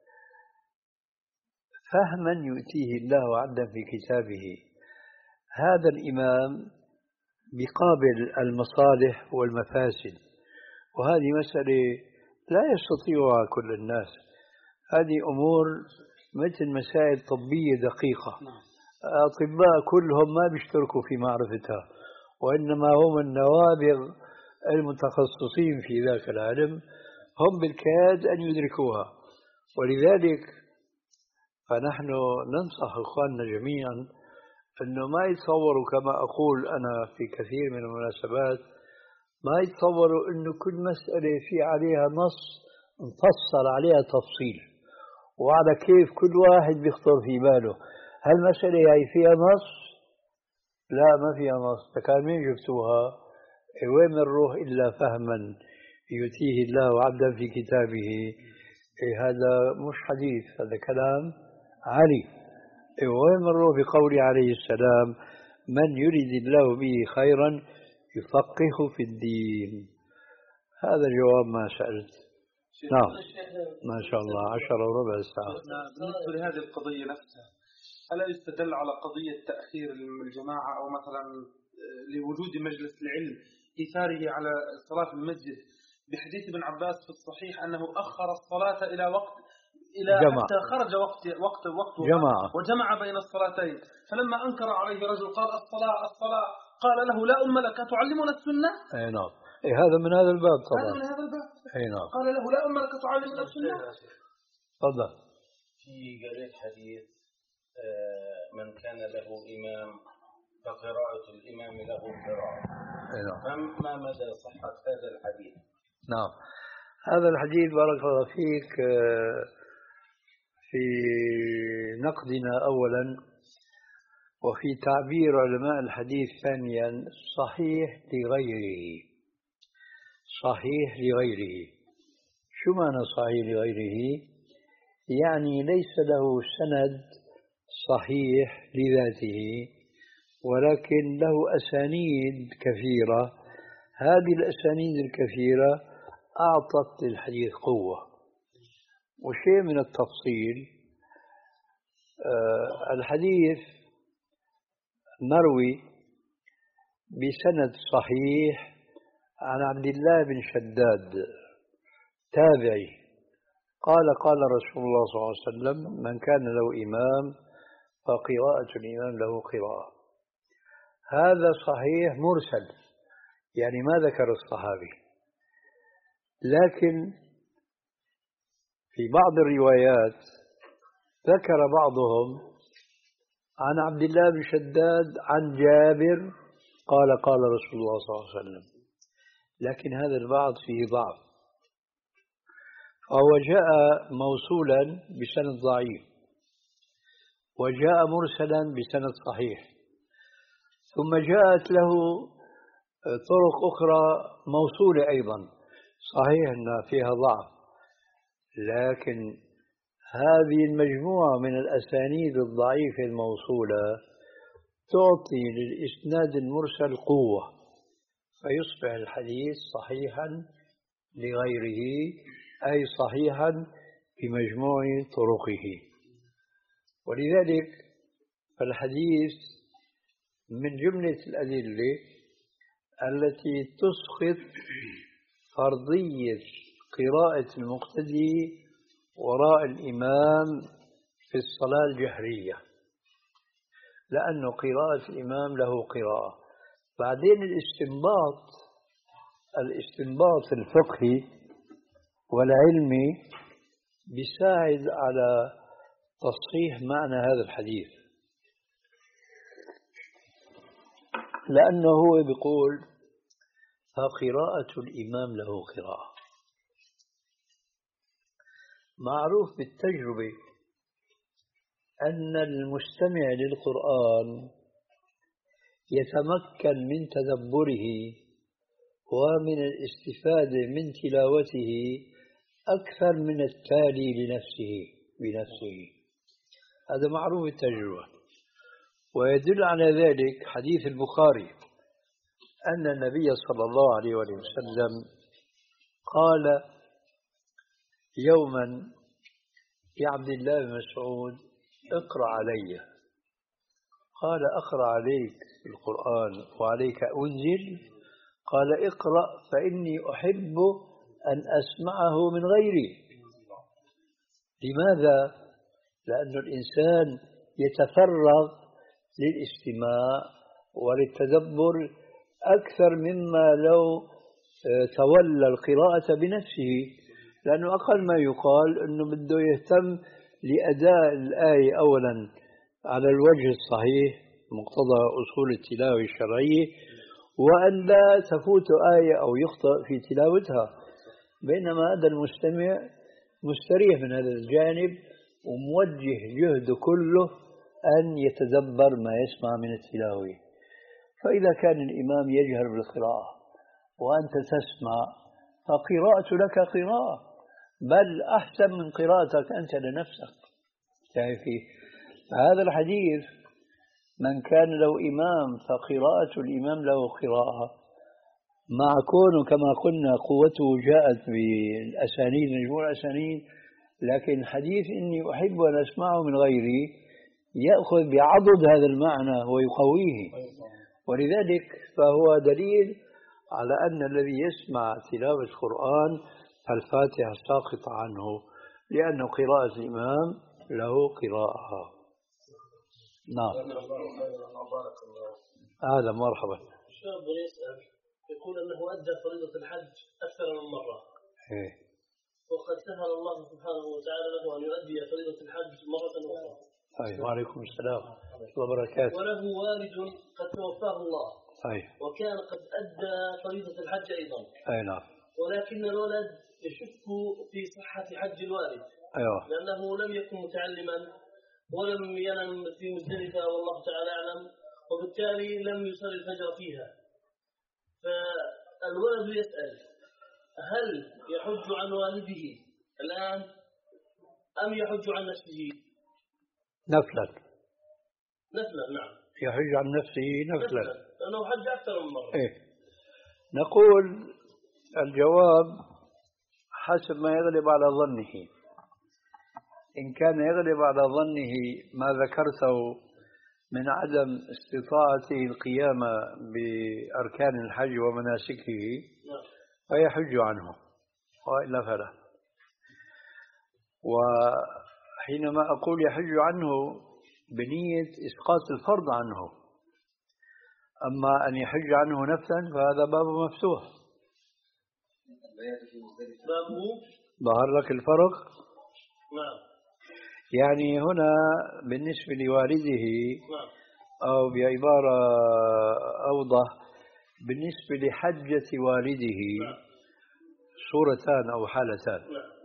فهما يؤتيه الله عبدا في كتابه، هذا الإمام بقابل المصالح والمفاسد، وهذه مسألة لا يستطيعها كل الناس. هذه أمور مثل مسائل طبية دقيقة، الأطباء كلهم ما بيشتركوا في معرفتها، وإنما هم النوابغ المتخصصين في ذاك العلم هم بالكاد أن يدركوها. ولذلك فنحن ننصح إخواننا جميعا أنه ما يتصوروا، كما أقول أنا في كثير من المناسبات، ما يتصوروا أنه كل مسألة في عليها نص مفصل عليها تفصيل، وعلى كيف كل واحد بيخطر في باله هالمسألة هي فيها نص. لا، ما فيها نص. كان مين جبتوها؟ وين نروح إلا فهما يؤتيه الله عبدا في كتابه. إيه هذا مش حديث، هذا كلام علي. إيه وين نروح بقول عليه السلام من يريد الله به خيرا يفقهه في الدين. هذا جواب ما سألت. نعم ما شاء الله عشرة وربع ساعة. بالنسبة لهذه القضية نفسها، ألا يستدل على قضية تأخير الجماعة أو مثلا لوجود مجلس العلم إيثاره على صلاة المسجد بحديث ابن عباس في الصحيح أنه أخر الصلاة إلى وقت إلى جمع. حتى خرج وقت وقت وقت وجمع بين الصلاتين، فلما أنكر عليه رجل قال الصلاة الصلاة قال له لا أم لك تعلمنا السنة. أي نعم. إيه هذا من هذا الباب طبعا. هذا من هذا الباب. أي نعم. قال له لا أم لك تعلمنا السنة. تفضل. في قريت حديث من كان له إمام فقراءة الإمام له قراءة. نعم. ما مدى صحة هذا الحديث؟ نعم، هذا الحديث بارك الله فيك في نقدنا أولا، وفي تعبير علماء الحديث ثانيا صحيح لغيره. صحيح لغيره شو معنى صحيح لغيره؟ يعني ليس له سند صحيح لذاته، ولكن له أسانيد كثيرة. هذه الأسانيد الكثيرة أعطت للحديث قوة. وشيء من التفصيل، آه الحديث مروي بسند صحيح عن عبد الله بن شداد تابعي قال قال رسول الله صلى الله عليه وسلم من كان له إمام فقراءة الإمام له قراءة. هذا صحيح مرسل، يعني ما ذكر الصحابي. لكن في بعض الروايات ذكر بعضهم عن عبد الله بن شداد عن جابر قال قال رسول الله صلى الله عليه وسلم، لكن هذا البعض فيه ضعف، فهو جاء موصولا بسند ضعيف وجاء مرسلا بسند صحيح، ثم جاءت له طرق أخرى موصولة أيضا، صحيح أن فيها ضعف، لكن هذه المجموعة من الأسانيد الضعيفة الموصولة تعطي للإسناد المرسل قوة، فيصبح الحديث صحيحا لغيره، أي صحيحا بمجموع طرقه. ولذلك فالحديث من جملة الأدلة التي تسقط فرضية قراءة المقتدي وراء الإمام في الصلاة الجهرية، لأن قراءة الإمام له قراءة. بعدين الاستنباط الاستنباط الفقهي والعلمي بيساعد على تصحيح معنى هذا الحديث، لأنه هو بيقول فقراءة الإمام له قراءة. معروف بالتجربة أن المستمع للقرآن يتمكن من تدبره ومن الاستفادة من تلاوته أكثر من التالي لنفسه بنفسه، هذا معروف بالتجربة. ويدل على ذلك حديث البخاري أن النبي صلى الله عليه وسلم قال يوما يا عبد الله بن مسعود اقرأ علي، قال أقرأ عليك القرآن وعليك أنزل؟ قال اقرأ فإني أحب أن أسمعه من غيري. لماذا؟ لأن الإنسان يتفرغ للاستماع وللتدبر أكثر مما لو تولى القراءة بنفسه، لأنه أقل ما يقال أنه بده يهتم لأداء الآية أولا على الوجه الصحيح مقتضى أصول التلاوة الشرعية، وأن لا تفوت آية أو يخطئ في تلاوتها، بينما هذا المستمع مستريح من هذا الجانب وموجه جهده كله أن يتدبر ما يسمع من التلاوة. فإذا كان الإمام يجهر بالقراءة وأنت تسمع فقراءة لك قراءة، بل أحسن من قراءتك أنت لنفسك. شايفي هذا الحديث من كان له إمام فقراءة الإمام له قراءة، مع كونه كما قلنا قوته جاءت بالأسانيد مجموع الأسانيد، لكن حديث إني أحب أن أسمعه من غيري يأخذ بعضد هذا المعنى ويقويه. ولذلك فهو دليل على أن الذي يسمع تلاوة القرآن الفاتحة ساقط عنه، لأن قراءة الإمام له قراءة. نعم. هذا مرحبا. شاب يسأل يقول أنه أدى فريضة الحج أكثر من مرة، إيه. وقد سهل الله سبحانه وتعالى له أن يؤدي فريضة الحج مرة أخرى. أي وعليكم السلام وبركاته. وله والد قد توفاه الله، أي. وكان قد أدى فريضة الحج أيضا. أي نعم. ولكن الولد يشك في صحة حج الوالد. أيوة. لأنه لم يكن متعلما ولم ينم في مزدلفة والله تعالى أعلم، وبالتالي لم يصل الفجر فيها. فالولد يسأل هل يحج عن والده الآن أم يحج عن نفسه؟ نفلا. نفلا. نعم. يحج عن نفسه نفلا، لأنه حج أكثر من مرة. إيه. نقول الجواب حسب ما يغلب على ظنه. إن كان يغلب على ظنه ما ذكرته من عدم استطاعته القيام بأركان الحج ومناسكه فيحج عنه، وإلا فلا. وحينما أقول يحج عنه بنية إسقاط الفرض عنه، أما أن يحج عنه نفلا فهذا باب مفتوح. ظهر لك الفرق؟ نعم. يعني هنا بالنسبة لوالده أو بعبارة أوضح بالنسبة لحجة والده صورتان أو حالتان.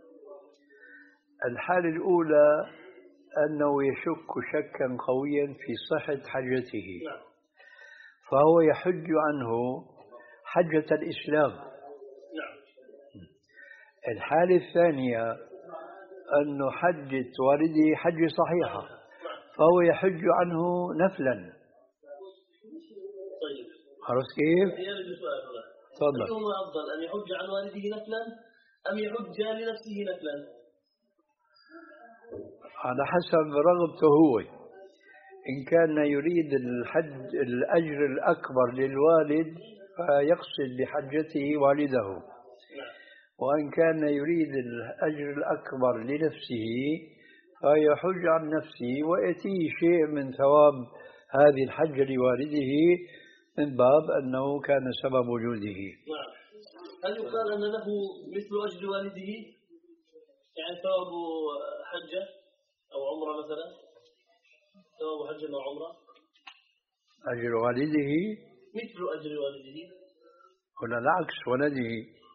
الحالة الأولى أنه يشك شكا قويا في صحة حجته فهو يحج عنه حجة الإسلام. الحالة الثانية أنه حجة والده حجة صحيحة فهو يحج عنه نفلا. عرفت كيف؟ تفضل. أيهما أفضل أن يحج عن والده نفلا أم يحج لنفسه نفلا؟ على حسب رغبته هو. إن كان يريد الحج الأجر الأكبر للوالد فيقصد بحجته والده، وإن كان يريد الأجر الأكبر لنفسه فيحج عن نفسه ويأتيه شيء من ثواب هذه الحجة لوالده من باب أنه كان سبب وجوده. هل يقال أن له مثل أجر والده؟ يعني ثواب حجة أو عمرة مثلا؟ ثواب حجة أو عمرة؟ أجر والده مثل أجر والده؟ ولا العكس ولده؟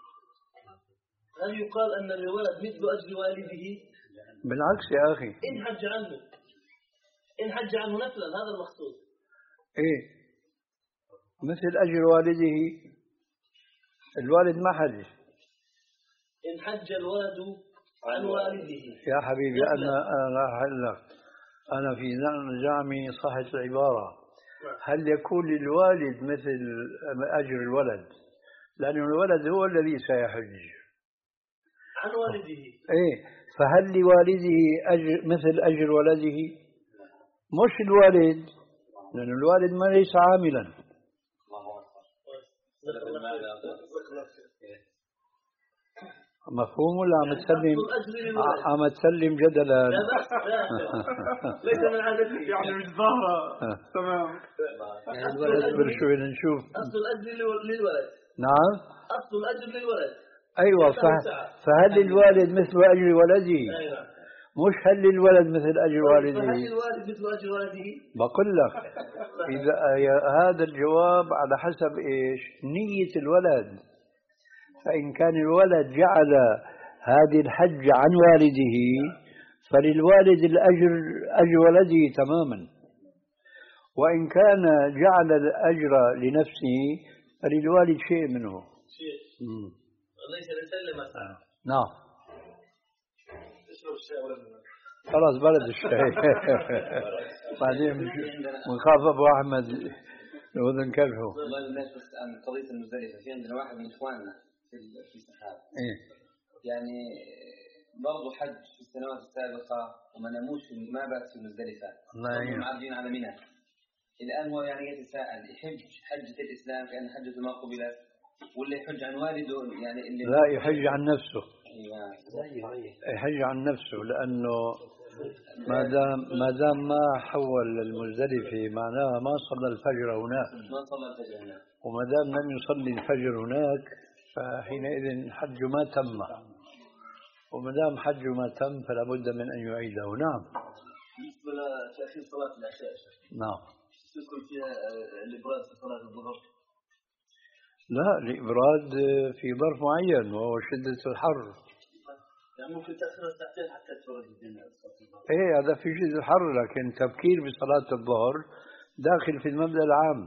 هل يقال أن الولد مثل أجر والده؟ بالعكس يا أخي. إن حج عنه إن حج عنه نفلا هذا المقصود. إيه مثل أجر والده. الوالد ما حج. إن حج الولد عن والده يا حبيبي أنا أنا أنا في زعمي صحة العبارة. هل يكون للوالد مثل أجر الولد؟ لأن الولد هو الذي سيحج عن والده. إيه فهل لوالده أجر مثل أجر ولده؟ مش الوالد، لأن الوالد ما ليس عاملا. مفهوم ولا عم تسلم عم تسلم جدلا؟ لا بأس ليس من عادتي يعني مش ظاهرة. تمام. اصبر شوي نشوف. أصل الأجر للولد. نعم أصل الأجر للولد. أيوة فهل الوالد مثل أجر ولده؟ أيوة. مش هل الولد مثل أجر والده؟ فهل الوالد مثل أجر والده؟ بقول لك إذا هذا الجواب على حسب إيش نية الولد. فإن كان الولد جعل هذه الحج عن والده فللوالد الأجر أجر ولده تماما، وإن كان جعل الأجر لنفسه فللوالد شيء منه. شيء ليس لسلم مثلا. نعم خلاص بلد الشاي. بعدين ونخاف أبو أحمد يوذن كلفه. والله الناس بس عن قضية المزدلفة. في عندنا واحد من إخواننا في في السحاب إيه يعني برضه حج في السنوات السابقة وما ناموش ما بات في المزدلفة. الله معرضين على منى. الآن هو يعني يتساءل يحج حجة الإسلام كأن حجة ما قبلت ولا يحج عن والده يعني اللي لا يحج عن نفسه. أيوة. يحج عن نفسه لأنه ما دام ما دام ما حول المزدلفة معناها ما صلى الفجر هناك. ما صلى الفجر هناك. وما دام لم يصلي الفجر هناك فحينئذ حج ما تم، وما دام حج ما تم فلا بد من أن يعيده. نعم. بالنسبة لتأخير صلاة العشاء. نعم. تدخل فيها الإبراد في صلاة الظهر؟ لا الإبراد في ظرف معين وهو شدة الحر. يعني ممكن تأخير ساعتين حتى تفرج الدنيا. إيه هذا في شدة الحر، لكن تبكير بصلاة الظهر داخل في المبدأ العام.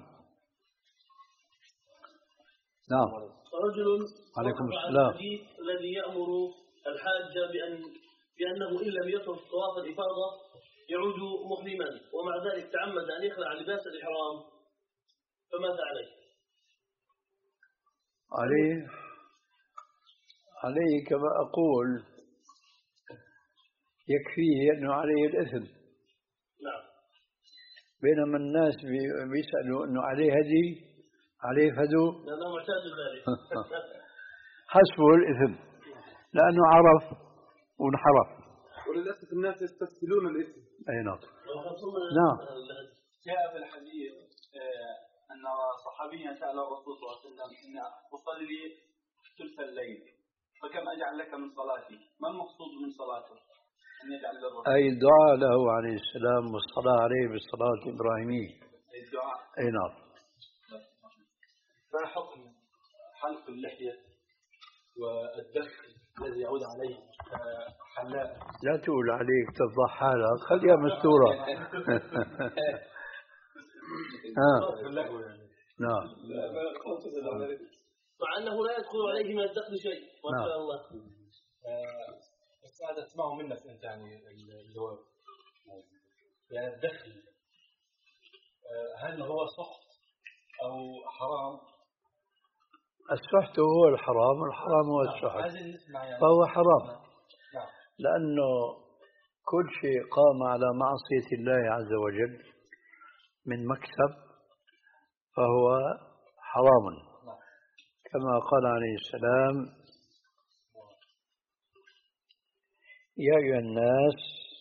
نعم. رجل عليكم السلام. الذي يأمر الحاج بأن بأنه إن لم يطف طواف الإفاضة يعود محرما، ومع ذلك تعمد أن يخلع لباس الإحرام، فماذا عليه؟ عليه عليه كما أقول يكفيه أنه عليه الإثم. نعم. بينما الناس بيسألوا أنه عليه هدي عليه فدو. لأنه معتاد ذلك. حسبه الإثم لأنه عرف وانحرف. وللأسف الناس يستسهلون الإثم. أي نعم. نعم. جاء في الحديث أن أن صحابيا سأل الرسول صلى الله عليه وسلم أن أصلي ثلث الليل فكم أجعل لك من صلاتي؟ ما المقصود من صلاته؟ أن يجعل للرسول أي الدعاء له عليه السلام والصلاة عليه بالصلاة الإبراهيمية. أي الدعاء. أي نعم. ما حكم حلق اللحية والدخل الذي يعود عليه حلاق؟ لا تقول عليك تفضح حالك، خليها مستورة. نعم. مع أنه لا يدخل عليه من الدخل شيء ما شاء الله. بس هذا تسمعه منك أنت يعني الجواب. يعني الدخل هل هو سحت أو حرام؟ السحت هو الحرام والحرام هو السحت، فهو حرام. لأنه كل شيء قام على معصية الله عز وجل من مكسب فهو حرام، كما قال عليه السلام: يا أيها الناس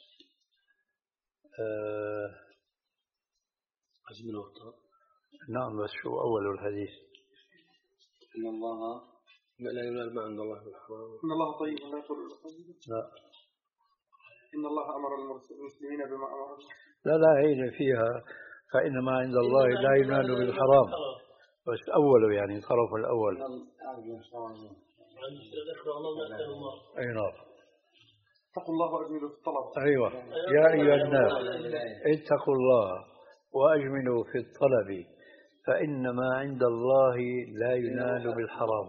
أجملوا الطرق. نعم، بس شو أول الحديث؟ إن الله لا ينال ما عند الله بالحرام. إن الله طيب لا يقول لا. إن الله أمر المسلمين بما أمر. لا لا عين فيها، فإنما عند الله لا ينال بالحرام. بس أوله يعني طرف الأول. أي نعم. اتقوا الله وأجملوا في الطلب. أيوة. يا أيها الناس اتقوا الله وأجملوا في الطلب فإنما عند الله لا ينال بالحرام.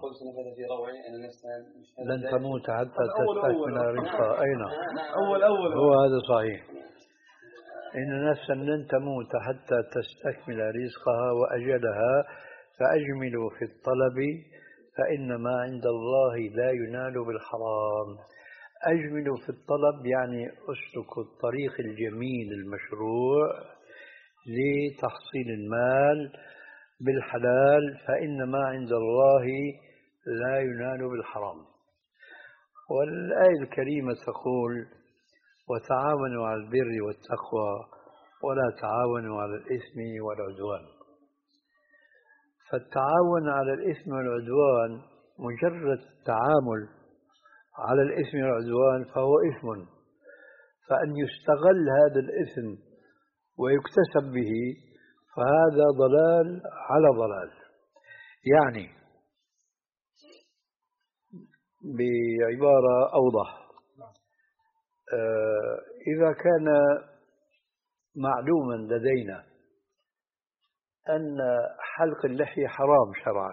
لن تموت حتى تستكمل رزقها. أين أول أول هو هذا صحيح. إن نفسا لن تموت حتى تستكمل رزقها وأجلها فأجملوا في الطلب فإنما عند الله لا ينال بالحرام. أجملوا في الطلب يعني أسلكوا الطريق الجميل المشروع لتحصيل المال بالحلال فإنما عند الله لا ينال بالحرام. والآية الكريمة تقول: وتعاونوا على البر والتقوى ولا تعاونوا على الإثم والعدوان. فالتعاون على الإثم والعدوان مجرد التعامل على الإثم والعدوان فهو إثم، فأن يستغل هذا الإثم ويكتسب به فهذا ضلال على ضلال. يعني بعبارة أوضح، إذا كان معلوما لدينا أن حلق اللحية حرام شرعا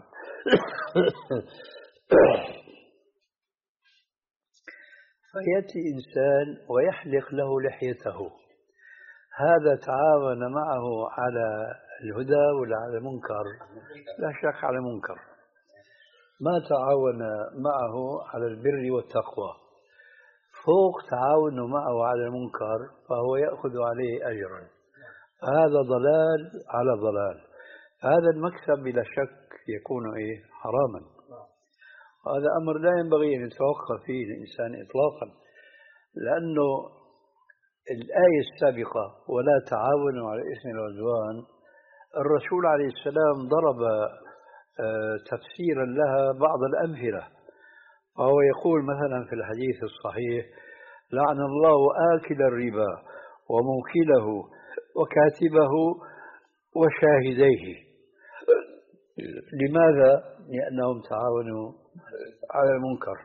فيأتي إنسان ويحلق له لحيته، هذا تعاون معه على الهدى ولا على المنكر؟ لا شك على منكر. ما تعاون معه على البر والتقوى، فوق تعاونه معه على المنكر فهو يأخذ عليه أجرا، هذا ضلال على ضلال. هذا المكسب بلا شك يكون إيه؟ حراما. هذا أمر لا ينبغي أن يتوقف فيه الإنسان إطلاقا، لأنه الآية السابقة ولا تعاونوا على الإثم والعدوان الرسول عليه السلام ضرب تفسيرا لها بعض الأمثلة، وهو يقول مثلا في الحديث الصحيح: لعن الله آكل الربا وموكله وكاتبه وشاهديه. لماذا؟ لأنهم تعاونوا على المنكر.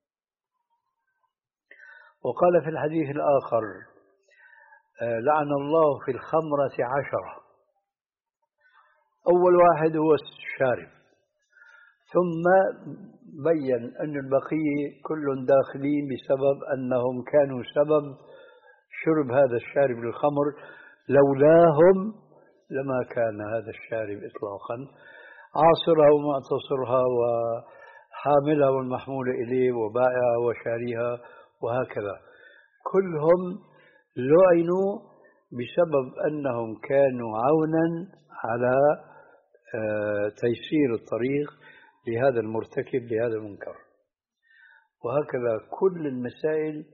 وقال في الحديث الآخر: لعن الله في الخمرة عشرة. أول واحد هو الشارب، ثم بين أن البقية كل داخلين بسبب أنهم كانوا سبب شرب هذا الشارب للخمر، لولاهم لما كان هذا الشارب إطلاقا، عاصرها ومعتصرها وحاملها والمحمول إليه وبائعها وشاريها وهكذا، كلهم لعنوا بسبب أنهم كانوا عونا على تيسير الطريق لهذا المرتكب لهذا المنكر. وهكذا كل المسائل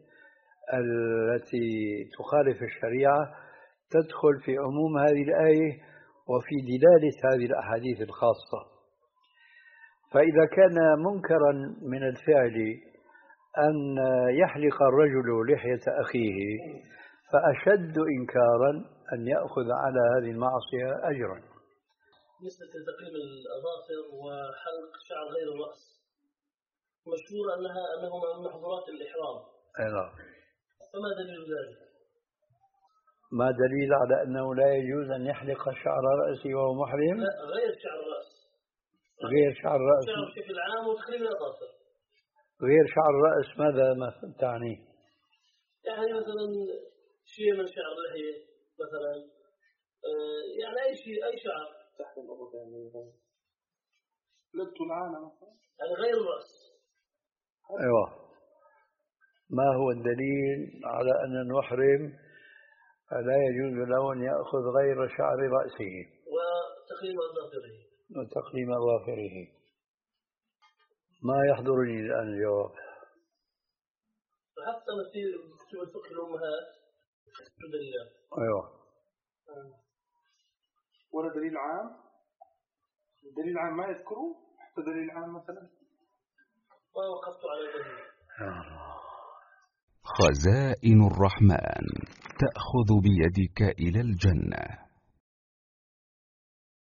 التي تخالف الشريعة تدخل في عموم هذه الآية وفي دلالة هذه الأحاديث الخاصة. فإذا كان منكرا من الفعل أن يحلق الرجل لحية أخيه فأشد إنكارا أن يأخذ على هذه المعصية أجرا. بالنسبة لتقليم الأظافر وحلق شعر غير الرأس مشهور أنها أنه من محظورات الإحرام. نعم. فما دليل ذلك؟ ما دليل على أنه لا يجوز أن يحلق شعر رأسه وهو محرم؟ لا، غير شعر الرأس. غير شعر الرأس. شعر بشكل عام وتقليم الأظافر. غير شعر الرأس ماذا ما تعني؟ يعني مثلا شيء من شعر اللحية مثلا، يعني أي شيء، أي شعر تحت الأرض، يعني لبت العانة مثلا، يعني غير الرأس. أيوة. ما هو الدليل على أن المحرم لا يجوز له أن يأخذ غير شعر رأسه وتقليم أظافره وتقليم أظافره؟ ما يحضرني الآن الجواب. حتى في كتب الفقه الأمهات دليل. أيوة. ولا دليل عام؟ دليل عام ما يذكره؟ حتى دليل عام مثلا ما وقفت على دليل. خزائن الرحمن تأخذ بيدك إلى الجنة.